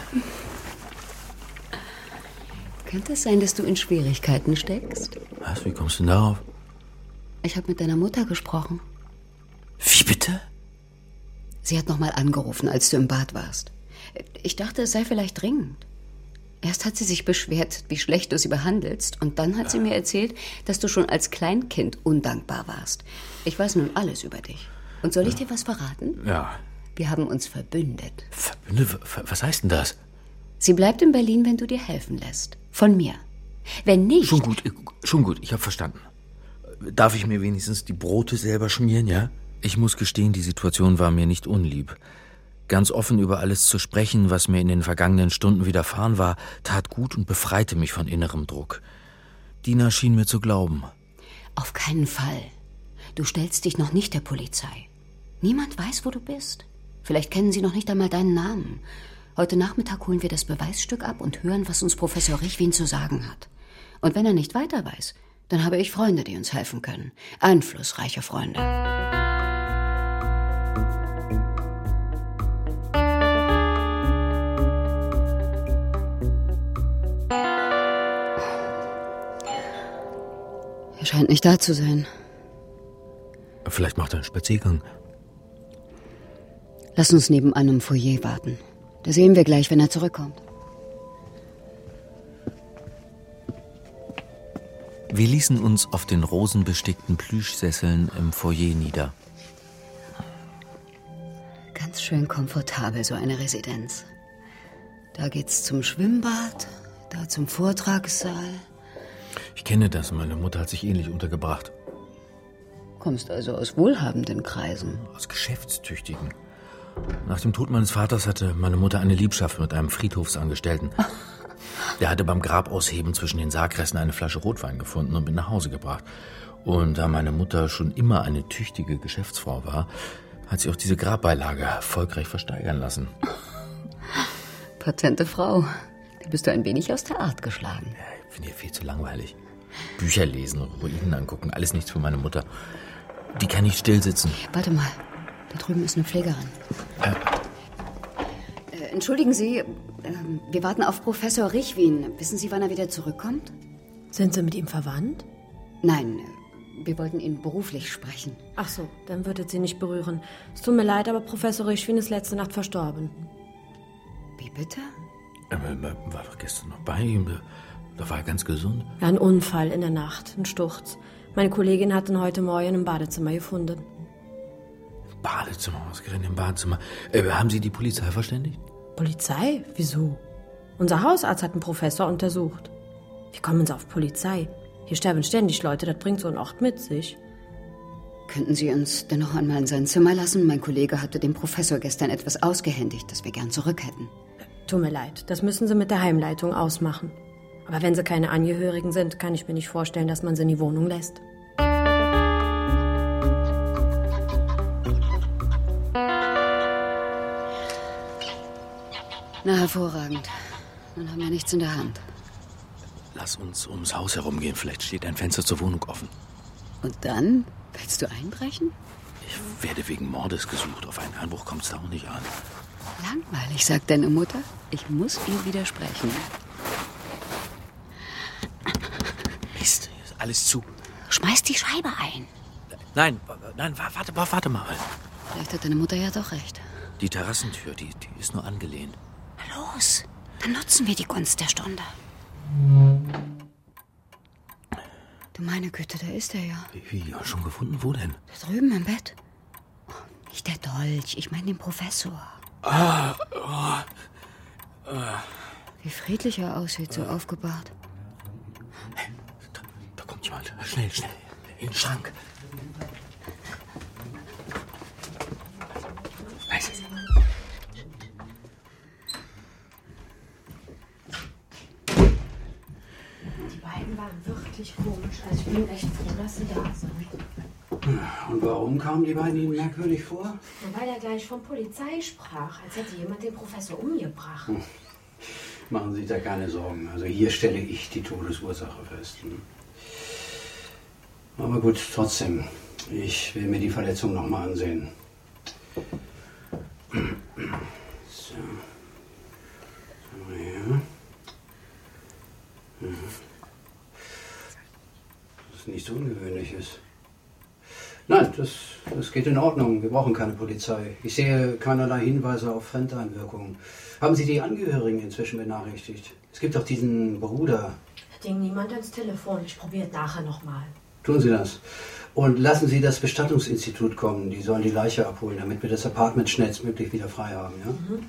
Könnte es sein, dass du in Schwierigkeiten steckst? Was, wie kommst du denn darauf? Ich habe mit deiner Mutter gesprochen. Wie bitte? Sie hat nochmal angerufen, als du im Bad warst. Ich dachte, es sei vielleicht dringend. Erst hat sie sich beschwert, wie schlecht du sie behandelst. Und dann hat sie mir erzählt, dass du schon als Kleinkind undankbar warst. Ich weiß nun alles über dich. Und soll ich dir was verraten? Ja. Wir haben uns verbündet. Verbündet? Was heißt denn das? Sie bleibt in Berlin, wenn du dir helfen lässt. Von mir. Wenn nicht... Schon gut, schon gut, ich habe verstanden. Darf ich mir wenigstens die Brote selber schmieren, ja? Ich muss gestehen, die Situation war mir nicht unlieb. Ganz offen über alles zu sprechen, was mir in den vergangenen Stunden widerfahren war, tat gut und befreite mich von innerem Druck. Dina schien mir zu glauben. Auf keinen Fall. Du stellst dich noch nicht der Polizei. Niemand weiß, wo du bist. Vielleicht kennen sie noch nicht einmal deinen Namen. Heute Nachmittag holen wir das Beweisstück ab und hören, was uns Professor Richwin zu sagen hat. Und wenn er nicht weiter weiß, dann habe ich Freunde, die uns helfen können. Einflussreiche Freunde. Er scheint nicht da zu sein. Vielleicht macht er einen Spaziergang. Lass uns nebenan im Foyer warten. Da sehen wir gleich, wenn er zurückkommt. Wir ließen uns auf den rosenbestickten Plüschsesseln im Foyer nieder. Ganz schön komfortabel, so eine Residenz. Da geht's zum Schwimmbad, da zum Vortragssaal. Ich kenne das, meine Mutter hat sich ähnlich untergebracht. Kommst also aus wohlhabenden Kreisen? Aus geschäftstüchtigen. Nach dem Tod meines Vaters hatte meine Mutter eine Liebschaft mit einem Friedhofsangestellten. Der hatte beim Grabausheben zwischen den Sargresten eine Flasche Rotwein gefunden und mit nach Hause gebracht. Und da meine Mutter schon immer eine tüchtige Geschäftsfrau war, hat sie auch diese Grabbeilage erfolgreich versteigern lassen. Patente Frau. Da bist du ein wenig aus der Art geschlagen. Ja, ich finde ihr viel zu langweilig. Bücher lesen, Ruinen angucken, alles nichts für meine Mutter. Die kann nicht still sitzen. Warte mal, da drüben ist eine Pflegerin. Äh. Äh, entschuldigen Sie, äh, wir warten auf Professor Richwin. Wissen Sie, wann er wieder zurückkommt? Sind Sie mit ihm verwandt? Nein, wir wollten ihn beruflich sprechen. Ach so, dann würdet Sie nicht berühren. Es tut mir leid, aber Professor Richwin ist letzte Nacht verstorben. Wie bitte? Er war doch gestern noch bei ihm. Da war er ganz gesund. Ja, ein Unfall in der Nacht, ein Sturz. Meine Kollegin hat ihn heute Morgen im Badezimmer gefunden. Badezimmer, ausgerechnet im Badezimmer. Äh, haben Sie die Polizei verständigt? Polizei? Wieso? Unser Hausarzt hat einen Professor untersucht. Wie kommen Sie auf Polizei? Hier sterben ständig Leute, das bringt so ein Ort mit sich. Könnten Sie uns denn noch einmal in sein Zimmer lassen? Mein Kollege hatte dem Professor gestern etwas ausgehändigt, das wir gern zurück hätten. Tut mir leid, das müssen Sie mit der Heimleitung ausmachen. Aber wenn Sie keine Angehörigen sind, kann ich mir nicht vorstellen, dass man sie in die Wohnung lässt. Na, hervorragend. Dann haben wir nichts in der Hand. Lass uns ums Haus herumgehen. Vielleicht steht ein Fenster zur Wohnung offen. Und dann? Willst du einbrechen? Ich werde wegen Mordes gesucht. Auf einen Einbruch kommt es da auch nicht an. Langweilig, sagt deine Mutter. Ich muss ihr widersprechen. Mist, hier ist alles zu. Schmeiß die Scheibe ein. Nein, nein, warte, warte mal. Vielleicht hat deine Mutter ja doch recht. Die Terrassentür, die, die ist nur angelehnt. Los, dann nutzen wir die Gunst der Stunde. Du meine Güte, da ist er ja. Wie, wie, schon gefunden? Wo denn? Da drüben im Bett. Oh, nicht der Dolch, ich meine den Professor. Ah, oh, ah. Wie friedlich er aussieht, so ah. aufgebahrt. Hey, da, da kommt jemand. Schnell, schnell. In den Schrank. Leise. Die beiden waren wirklich komisch. Also ich bin echt froh, dass sie da sind. Und warum kamen die beiden Ihnen merkwürdig vor? Weil er gleich von Polizei sprach, als hätte jemand den Professor umgebracht. Hm. Machen Sie sich da keine Sorgen. Also hier stelle ich die Todesursache fest. Aber gut, trotzdem. Ich will mir die Verletzung noch mal ansehen. So. So, ja. Das ist nichts Ungewöhnliches. Nein, das, das geht in Ordnung. Wir brauchen keine Polizei. Ich sehe keinerlei Hinweise auf Fremdeinwirkung. Haben Sie die Angehörigen inzwischen benachrichtigt? Es gibt doch diesen Bruder. Da ging niemand ans Telefon. Ich probiere nachher nochmal. Tun Sie das. Und lassen Sie das Bestattungsinstitut kommen. Die sollen die Leiche abholen, damit wir das Apartment schnellstmöglich wieder frei haben. Ja? Mhm.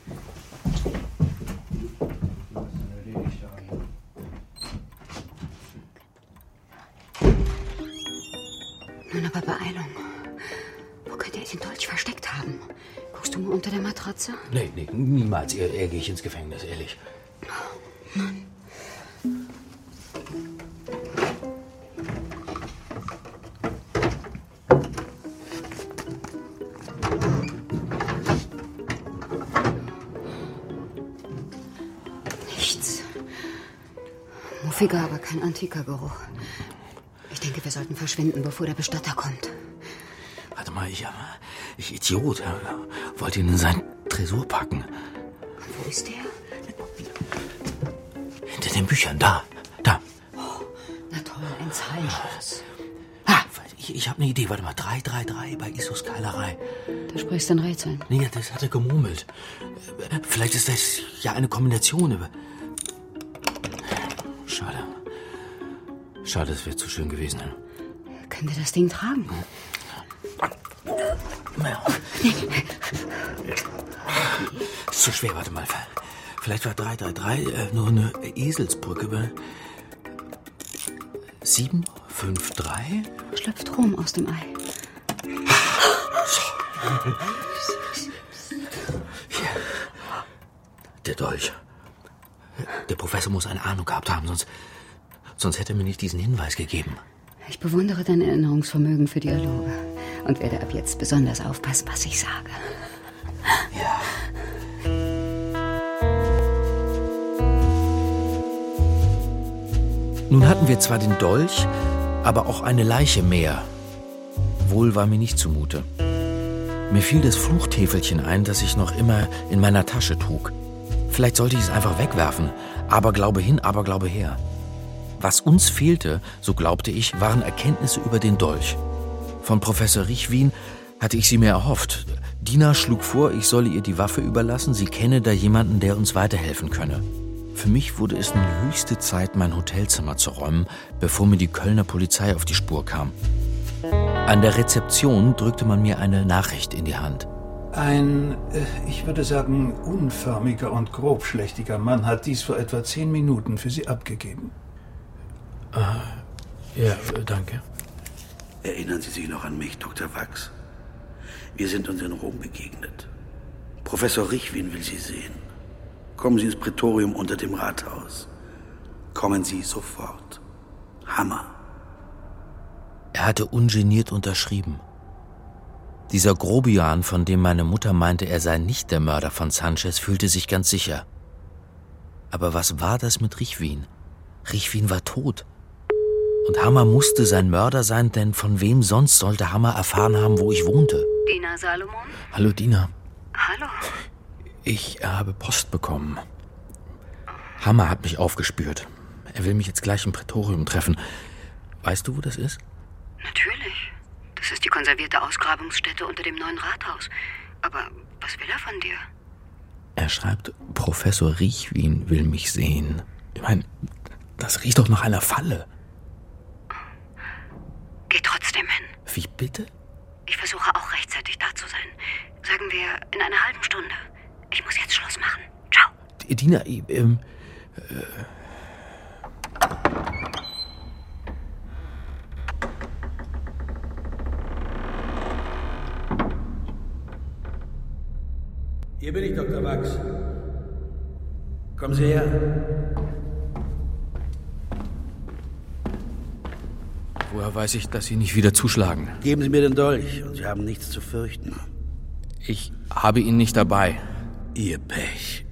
Nun aber Beeilung. Wo könnte er den Dolch versteckt haben? Guckst du mal unter der Matratze? Nee, nee, niemals. Eher, eher gehe ich ins Gefängnis, ehrlich. Nein. Nichts. Muffiger, aber kein antiker Geruch. Ich denke, wir sollten verschwinden, bevor der Bestatter kommt. Warte mal, ich, ich Idiot, ja, wollte ihn in sein Tresor packen. Wo ist der? Hinter den Büchern, da, da. Oh, na toll, ein Zahlenschloss. Ah, ich, ich habe eine Idee, warte mal, drei drei drei bei Issos Keilerei. Da sprichst du ein Rätsel. Nee, das hat er gemurmelt. Vielleicht ist das ja eine Kombination. Schade. Schade, es wäre zu schön gewesen. Können wir das Ding tragen? Ja. Ist zu schwer, warte mal. Vielleicht war drei drei drei äh, nur eine Eselsbrücke über sieben fünf drei. Schlüpft Rum aus dem Ei. Hier. Der Dolch. Der Professor muss eine Ahnung gehabt haben, sonst, sonst hätte er mir nicht diesen Hinweis gegeben. Ich bewundere dein Erinnerungsvermögen für Dialoge und werde ab jetzt besonders aufpassen, was ich sage. Ja. Nun hatten wir zwar den Dolch, aber auch eine Leiche mehr. Wohl war mir nicht zumute. Mir fiel das Fluchtäfelchen ein, das ich noch immer in meiner Tasche trug. Vielleicht sollte ich es einfach wegwerfen. Aberglaube hin, Aberglaube her. Was uns fehlte, so glaubte ich, waren Erkenntnisse über den Dolch. Von Professor Richwin hatte ich sie mir erhofft. Dina schlug vor, ich solle ihr die Waffe überlassen. Sie kenne da jemanden, der uns weiterhelfen könne. Für mich wurde es nun höchste Zeit, mein Hotelzimmer zu räumen, bevor mir die Kölner Polizei auf die Spur kam. An der Rezeption drückte man mir eine Nachricht in die Hand. Ein, ich würde sagen, unförmiger und grobschlächtiger Mann hat dies vor etwa zehn Minuten für Sie abgegeben. Ah, ja, danke. Erinnern Sie sich noch an mich, Doktor Wachs? Wir sind uns in Rom begegnet. Professor Richwin will Sie sehen. Kommen Sie ins Prätorium unter dem Rathaus. Kommen Sie sofort. Hammer. Er hatte ungeniert unterschrieben. Dieser Grobian, von dem meine Mutter meinte, er sei nicht der Mörder von Sanchez, fühlte sich ganz sicher. Aber was war das mit Richwin? Richwin war tot. Und Hammer musste sein Mörder sein, denn von wem sonst sollte Hammer erfahren haben, wo ich wohnte? Dina Salomon? Hallo, Dina. Hallo. Ich habe Post bekommen. Hammer hat mich aufgespürt. Er will mich jetzt gleich im Prätorium treffen. Weißt du, wo das ist? Natürlich. Das ist die konservierte Ausgrabungsstätte unter dem neuen Rathaus. Aber was will er von dir? Er schreibt, Professor Richwin will mich sehen. Ich meine, das riecht doch nach einer Falle. Geh trotzdem hin. Wie bitte? Ich versuche auch rechtzeitig da zu sein. Sagen wir in einer halben Stunde. Ich muss jetzt Schluss machen. Ciao. Dina, ähm... Äh, Hier bin ich, Doktor Wachs. Kommen Sie her. Woher weiß ich, dass Sie nicht wieder zuschlagen? Geben Sie mir den Dolch und Sie haben nichts zu fürchten. Ich habe ihn nicht dabei. Ihr Pech.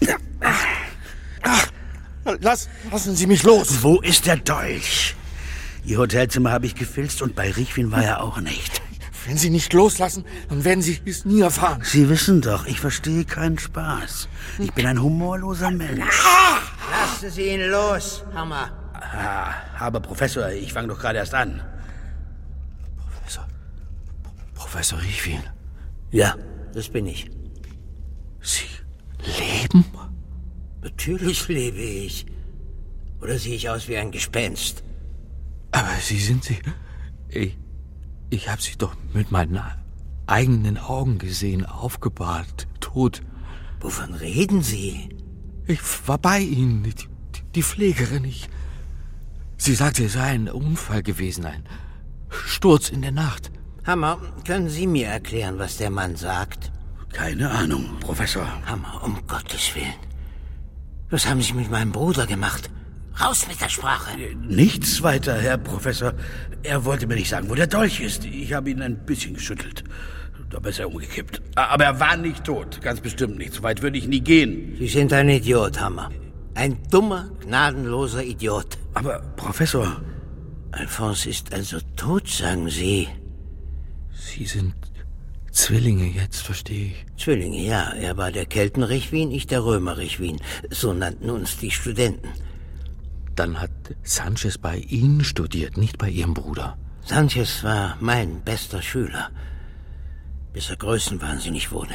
Ach, lass, lassen Sie mich los. Wo ist der Dolch? Ihr Hotelzimmer habe ich gefilzt und bei Richwin war er auch nicht. Wenn Sie nicht loslassen, dann werden Sie es nie erfahren. Sie wissen doch, ich verstehe keinen Spaß. Ich bin ein humorloser Mensch. Lassen Sie ihn los, Hammer. Ah, aber Professor, ich fange doch gerade erst an. Professor... Professor Richwin? Ja, das bin ich. Sie leben? Natürlich lebe ich. Oder sehe ich aus wie ein Gespenst? Aber Sie sind Sie... Ich, ich habe Sie doch mit meinen eigenen Augen gesehen, aufgebahrt, tot. Wovon reden Sie? Ich war bei Ihnen, die, die Pflegerin. Ich, sie sagte, es sei ein Unfall gewesen, ein Sturz in der Nacht. Hammer, können Sie mir erklären, was der Mann sagt? Keine Ahnung, Professor. Hammer, um Gottes Willen. Was haben Sie mit meinem Bruder gemacht? Raus mit der Sprache. Nichts weiter, Herr Professor. Er wollte mir nicht sagen, wo der Dolch ist. Ich habe ihn ein bisschen geschüttelt. Dabei ist er umgekippt. Aber er war nicht tot. Ganz bestimmt nicht. So weit würde ich nie gehen. Sie sind ein Idiot, Hammer. Ein dummer, gnadenloser Idiot. Aber, Professor... Alphonse ist also tot, sagen Sie. Sie sind Zwillinge, jetzt verstehe ich. Zwillinge, ja. Er war der Kelten-Richwin, ich der Römer-Richwin. So nannten uns die Studenten. Dann hat Sanchez bei Ihnen studiert, nicht bei Ihrem Bruder. Sanchez war mein bester Schüler, bis er größenwahnsinnig wurde.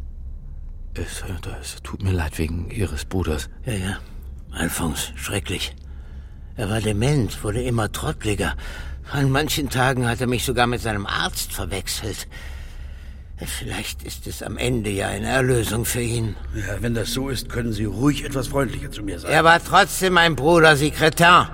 Es, es tut mir leid wegen Ihres Bruders. Ja, ja, Alphonse, schrecklich. Er war dement, wurde immer trottliger. An manchen Tagen hat er mich sogar mit seinem Arzt verwechselt. Vielleicht ist es am Ende ja eine Erlösung für ihn. Ja, wenn das so ist, können Sie ruhig etwas freundlicher zu mir sein. Er war trotzdem mein Bruder, Sie Kretin.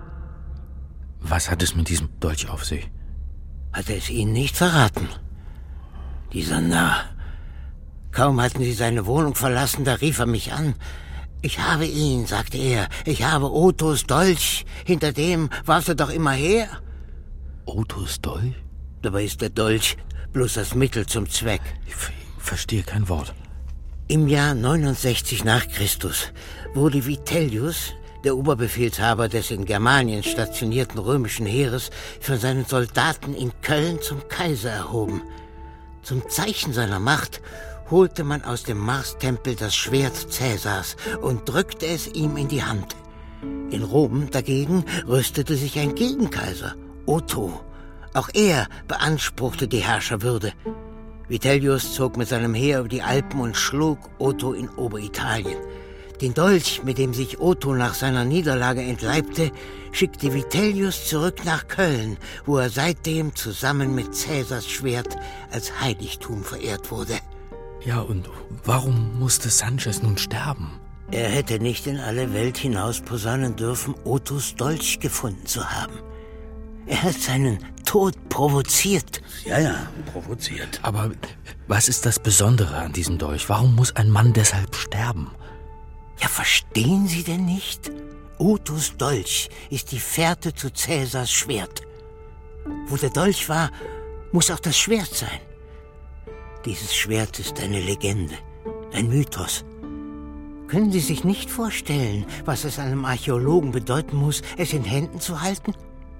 Was hat es mit diesem Dolch auf sich? Hat er es Ihnen nicht verraten? Dieser Narr. Kaum hatten Sie seine Wohnung verlassen, da rief er mich an. Ich habe ihn, sagte er. Ich habe Ottos Dolch. Hinter dem warst du doch immer her. Ottos Dolch? Dabei ist der Dolch bloß das Mittel zum Zweck. Ich verstehe kein Wort. Im Jahr neunundsechzig nach Christus wurde Vitellius, der Oberbefehlshaber des in Germanien stationierten römischen Heeres, von seinen Soldaten in Köln zum Kaiser erhoben. Zum Zeichen seiner Macht holte man aus dem Marstempel das Schwert Cäsars und drückte es ihm in die Hand. In Rom dagegen rüstete sich ein Gegenkaiser, Otto. Auch er beanspruchte die Herrscherwürde. Vitellius zog mit seinem Heer über die Alpen und schlug Otto in Oberitalien. Den Dolch, mit dem sich Otto nach seiner Niederlage entleibte, schickte Vitellius zurück nach Köln, wo er seitdem zusammen mit Cäsars Schwert als Heiligtum verehrt wurde. Ja, und warum musste Sanchez nun sterben? Er hätte nicht in alle Welt hinaus posaunen dürfen, Ottos Dolch gefunden zu haben. Er hat seinen Tod provoziert. Ja, ja, provoziert. Aber was ist das Besondere an diesem Dolch? Warum muss ein Mann deshalb sterben? Ja, verstehen Sie denn nicht? Ottos Dolch ist die Fährte zu Cäsars Schwert. Wo der Dolch war, muss auch das Schwert sein. Dieses Schwert ist eine Legende, ein Mythos. Können Sie sich nicht vorstellen, was es einem Archäologen bedeuten muss, es in Händen zu halten?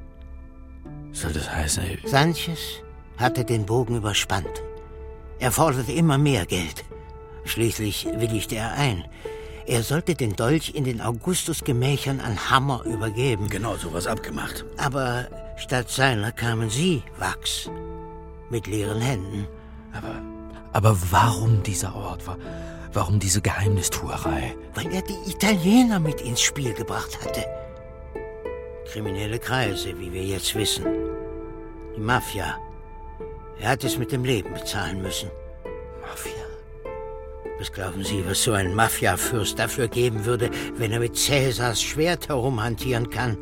Soll das heißen... Sanchez hatte den Bogen überspannt. Er forderte immer mehr Geld. Schließlich willigte er ein. Er sollte den Dolch in den Augustusgemächern an Hammer übergeben. Genau, sowas abgemacht. Aber statt seiner kamen Sie, Wachs, mit leeren Händen. Aber, aber warum dieser Ort? Warum diese Geheimnistuerei? Weil er die Italiener mit ins Spiel gebracht hatte. Kriminelle Kreise, wie wir jetzt wissen. Die Mafia. Er hat es mit dem Leben bezahlen müssen. Mafia? Was glauben Sie, was so ein Mafia-Fürst dafür geben würde, wenn er mit Cäsars Schwert herumhantieren kann?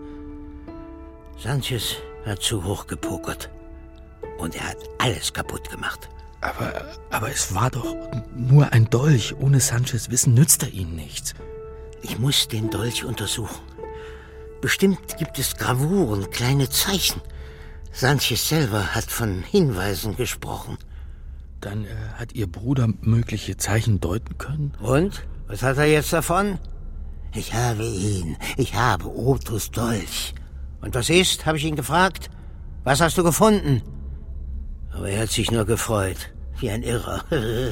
Sanchez hat zu hoch gepokert. Und er hat alles kaputt gemacht. Aber, aber es war doch nur ein Dolch. Ohne Sanchez Wissen nützt er Ihnen nichts. Ich muss den Dolch untersuchen. Bestimmt gibt es Gravuren, kleine Zeichen. Sanchez selber hat von Hinweisen gesprochen. Dann äh, hat Ihr Bruder mögliche Zeichen deuten können? Und? Was hat er jetzt davon? Ich habe ihn. Ich habe Ottos Dolch. Und was ist? Habe ich ihn gefragt. Was hast du gefunden? Aber er hat sich nur gefreut. Wie ein Irrer.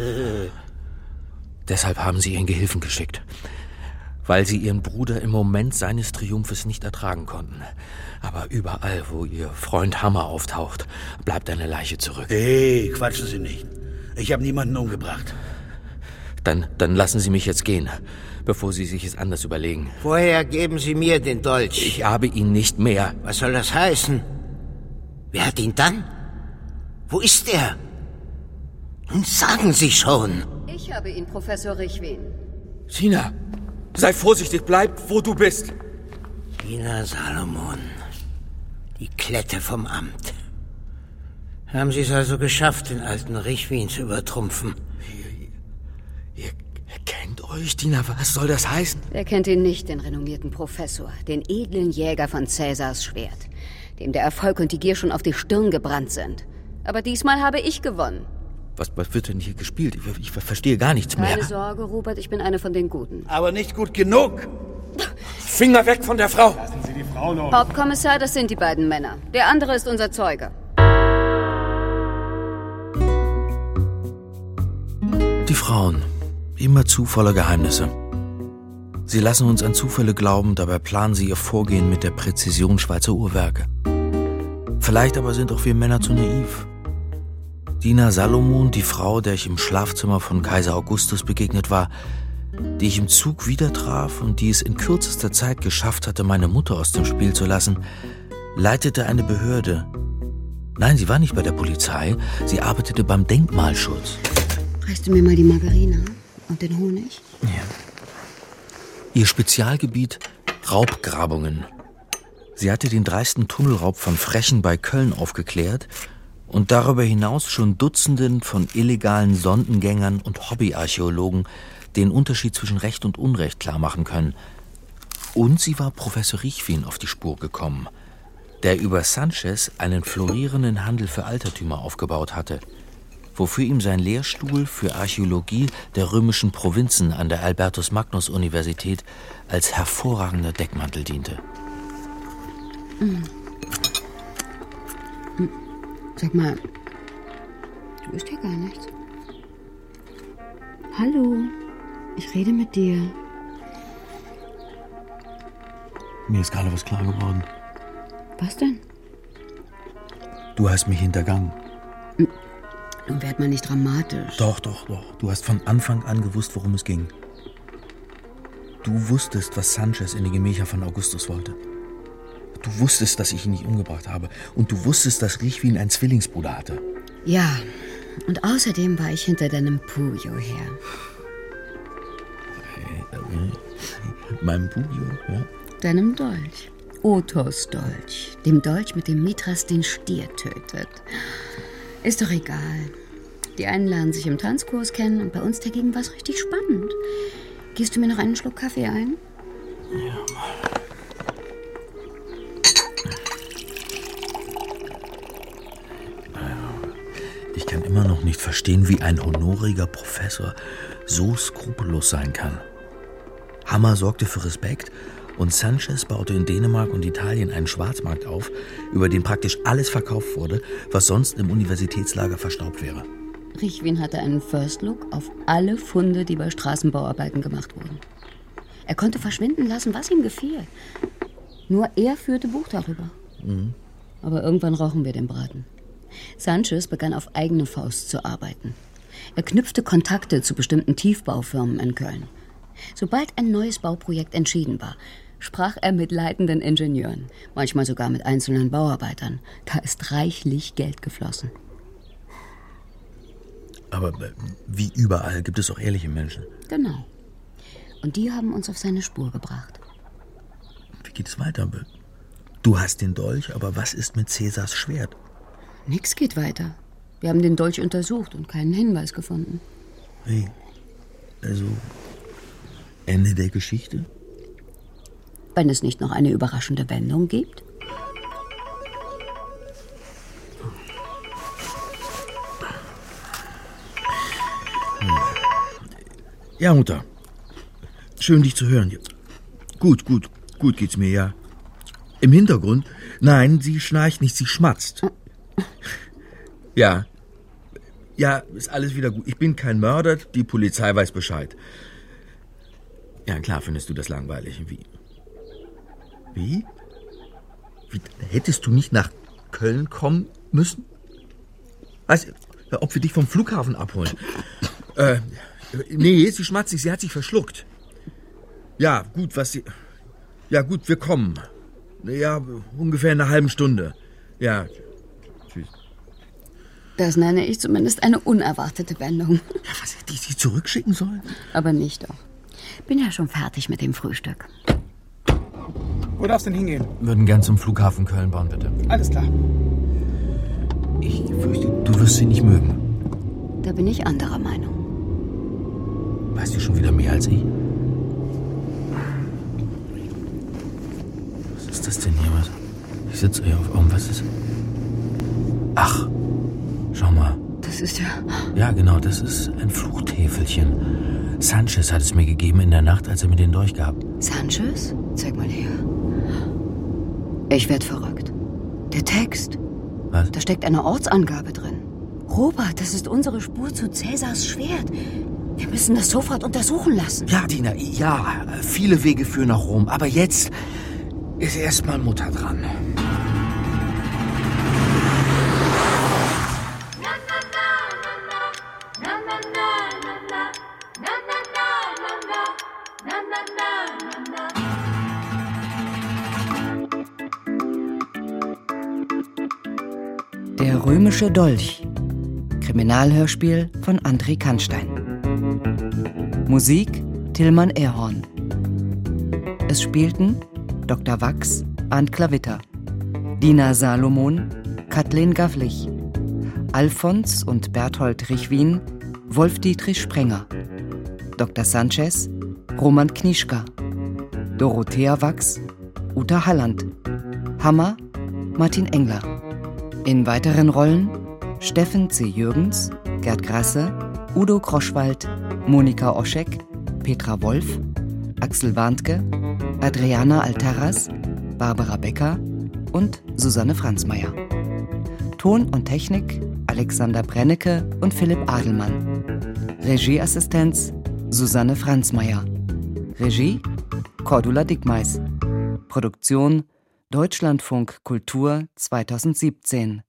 Deshalb haben Sie Ihren Gehilfen geschickt. Weil Sie Ihren Bruder im Moment seines Triumphes nicht ertragen konnten. Aber überall, wo Ihr Freund Hammer auftaucht, bleibt eine Leiche zurück. Hey, quatschen Sie nicht. Ich habe niemanden umgebracht. Dann, dann lassen Sie mich jetzt gehen, bevor Sie sich es anders überlegen. Vorher geben Sie mir den Dolch. Ich habe ihn nicht mehr. Was soll das heißen? Wer hat ihn dann? Wo ist er? Nun sagen Sie schon. Ich habe ihn, Professor Richwin. Tina, sei vorsichtig, bleib, wo du bist. Tina Salomon, die Klette vom Amt. Haben Sie es also geschafft, den alten Richwin zu übertrumpfen? Ihr, ihr kennt euch, Tina, was soll das heißen? Wer kennt ihn nicht, den renommierten Professor, den edlen Jäger von Cäsars Schwert, dem der Erfolg und die Gier schon auf die Stirn gebrannt sind. Aber diesmal habe ich gewonnen. Was, was wird denn hier gespielt? Ich, ich verstehe gar nichts mehr. Keine Sorge, Rupert, ich bin eine von den Guten. Aber nicht gut genug. Finger weg von der Frau! Lassen Sie die Frau los. Hauptkommissar, das sind die beiden Männer. Der andere ist unser Zeuge. Die Frauen. Immerzu voller Geheimnisse. Sie lassen uns an Zufälle glauben, dabei planen sie ihr Vorgehen mit der Präzision Schweizer Uhrwerke. Vielleicht aber sind auch wir Männer zu naiv. Tina Salomon, die Frau, der ich im Schlafzimmer von Kaiser Augustus begegnet war, die ich im Zug wieder traf und die es in kürzester Zeit geschafft hatte, meine Mutter aus dem Spiel zu lassen, leitete eine Behörde. Nein, sie war nicht bei der Polizei, sie arbeitete beim Denkmalschutz. Reichst du mir mal die Margarine und den Honig? Ja. Ihr Spezialgebiet Raubgrabungen. Sie hatte den dreisten Tunnelraub von Frechen bei Köln aufgeklärt und darüber hinaus schon Dutzenden von illegalen Sondengängern und Hobbyarchäologen den Unterschied zwischen Recht und Unrecht klarmachen können. Und sie war Professor Richwin auf die Spur gekommen, der über Sanchez einen florierenden Handel für Altertümer aufgebaut hatte, wofür ihm sein Lehrstuhl für Archäologie der römischen Provinzen an der Albertus-Magnus-Universität als hervorragender Deckmantel diente. Mhm. Sag mal, du isst hier gar nichts. Hallo, ich rede mit dir. Mir ist gerade was klar geworden. Was denn? Du hast mich hintergangen. Nun werd mal nicht dramatisch. Doch, doch, doch. Du hast von Anfang an gewusst, worum es ging. Du wusstest, was Sanchez in die Gemächer von Augustus wollte. Du wusstest, dass ich ihn nicht umgebracht habe. Und du wusstest, dass Richwin einen Zwillingsbruder hatte. Ja, und außerdem war ich hinter deinem Puyo her. Meinem Puyo, ja? Deinem Dolch. Othos Dolch. Dem Dolch, mit dem Mithras den Stier tötet. Ist doch egal. Die einen lernen sich im Tanzkurs kennen und bei uns dagegen war es richtig spannend. Gießt du mir noch einen Schluck Kaffee ein? Ja. Ich kann immer noch nicht verstehen, wie ein honoriger Professor so skrupellos sein kann. Hammer sorgte für Respekt und Sanchez baute in Dänemark und Italien einen Schwarzmarkt auf, über den praktisch alles verkauft wurde, was sonst im Universitätslager verstaubt wäre. Richwin hatte einen First Look auf alle Funde, die bei Straßenbauarbeiten gemacht wurden. Er konnte verschwinden lassen, was ihm gefiel. Nur er führte Buch darüber. Mhm. Aber irgendwann rauchen wir den Braten. Sanchez begann auf eigene Faust zu arbeiten. Er knüpfte Kontakte zu bestimmten Tiefbaufirmen in Köln. Sobald ein neues Bauprojekt entschieden war, sprach er mit leitenden Ingenieuren, manchmal sogar mit einzelnen Bauarbeitern. Da ist reichlich Geld geflossen. Aber wie überall gibt es auch ehrliche Menschen. Genau. Und die haben uns auf seine Spur gebracht. Wie geht es weiter? Du hast den Dolch, aber was ist mit Cäsars Schwert? Nix geht weiter. Wir haben den Dolch untersucht und keinen Hinweis gefunden. Hey, also Ende der Geschichte? Wenn es nicht noch eine überraschende Wendung gibt? Ja, Mutter. Schön, dich zu hören jetzt. Gut, gut, gut geht's mir, ja. Im Hintergrund? Nein, sie schnarcht nicht, sie schmatzt. Ja. Ja, ist alles wieder gut. Ich bin kein Mörder, die Polizei weiß Bescheid. Ja, klar findest du das langweilig. Wie? Wie? Wie? Hättest du nicht nach Köln kommen müssen? Weißt du, ob wir dich vom Flughafen abholen? Äh, nee, sie schmatzt nicht, sie hat sich verschluckt. Ja, gut, was sie... Ja, gut, wir kommen. Ja, ungefähr in einer halben Stunde. Ja, tschüss. Das nenne ich zumindest eine unerwartete Wendung. Ja, was hätte ich sie zurückschicken sollen? Aber nicht doch. Bin ja schon fertig mit dem Frühstück. Wo darf's denn hingehen? Würden gern zum Flughafen Köln-Bonn, bitte. Alles klar. Ich fürchte, du wirst sie nicht mögen. Da bin ich anderer Meinung. Weißt du schon wieder mehr als ich? Was ist das denn hier? Was? Ich sitze hier auf irgendwas. Ist... Ach, schau mal. Das ist ja... Ja, genau, das ist ein Fluchtäfelchen. Sanchez hat es mir gegeben in der Nacht, als er mir den Dolch gab. Sanchez? Zeig mal her. Ich werd verrückt. Der Text. Was? Da steckt eine Ortsangabe drin. Robert, das ist unsere Spur zu Cäsars Schwert. Wir müssen das sofort untersuchen lassen. Ja, Dina, ja. Viele Wege führen nach Rom. Aber jetzt ist erstmal Mutter dran. Der römische Dolch. Kriminalhörspiel von André Kannstein. Musik Tilman Erhorn. Es spielten Doktor Wachs, Arndt Klavitter, Dina Salomon, Kathleen Gavlich, Alfons und Berthold Richwin, Wolf-Dietrich Sprenger, Doktor Sanchez, Roman Knischka, Dorothea Wachs, Uta Halland, Hammer, Martin Engler. In weiteren Rollen Steffen C. Jürgens, Gerd Grasse, Udo Kroschwald, Monika Oschek, Petra Wolf, Axel Warntke, Adriana Altaras, Barbara Becker und Susanne Franzmeier. Ton und Technik Alexander Brennecke und Philipp Adelmann. Regieassistenz Susanne Franzmeier. Regie Cordula Dickmeis. Produktion Deutschlandfunk Kultur zweitausendsiebzehn.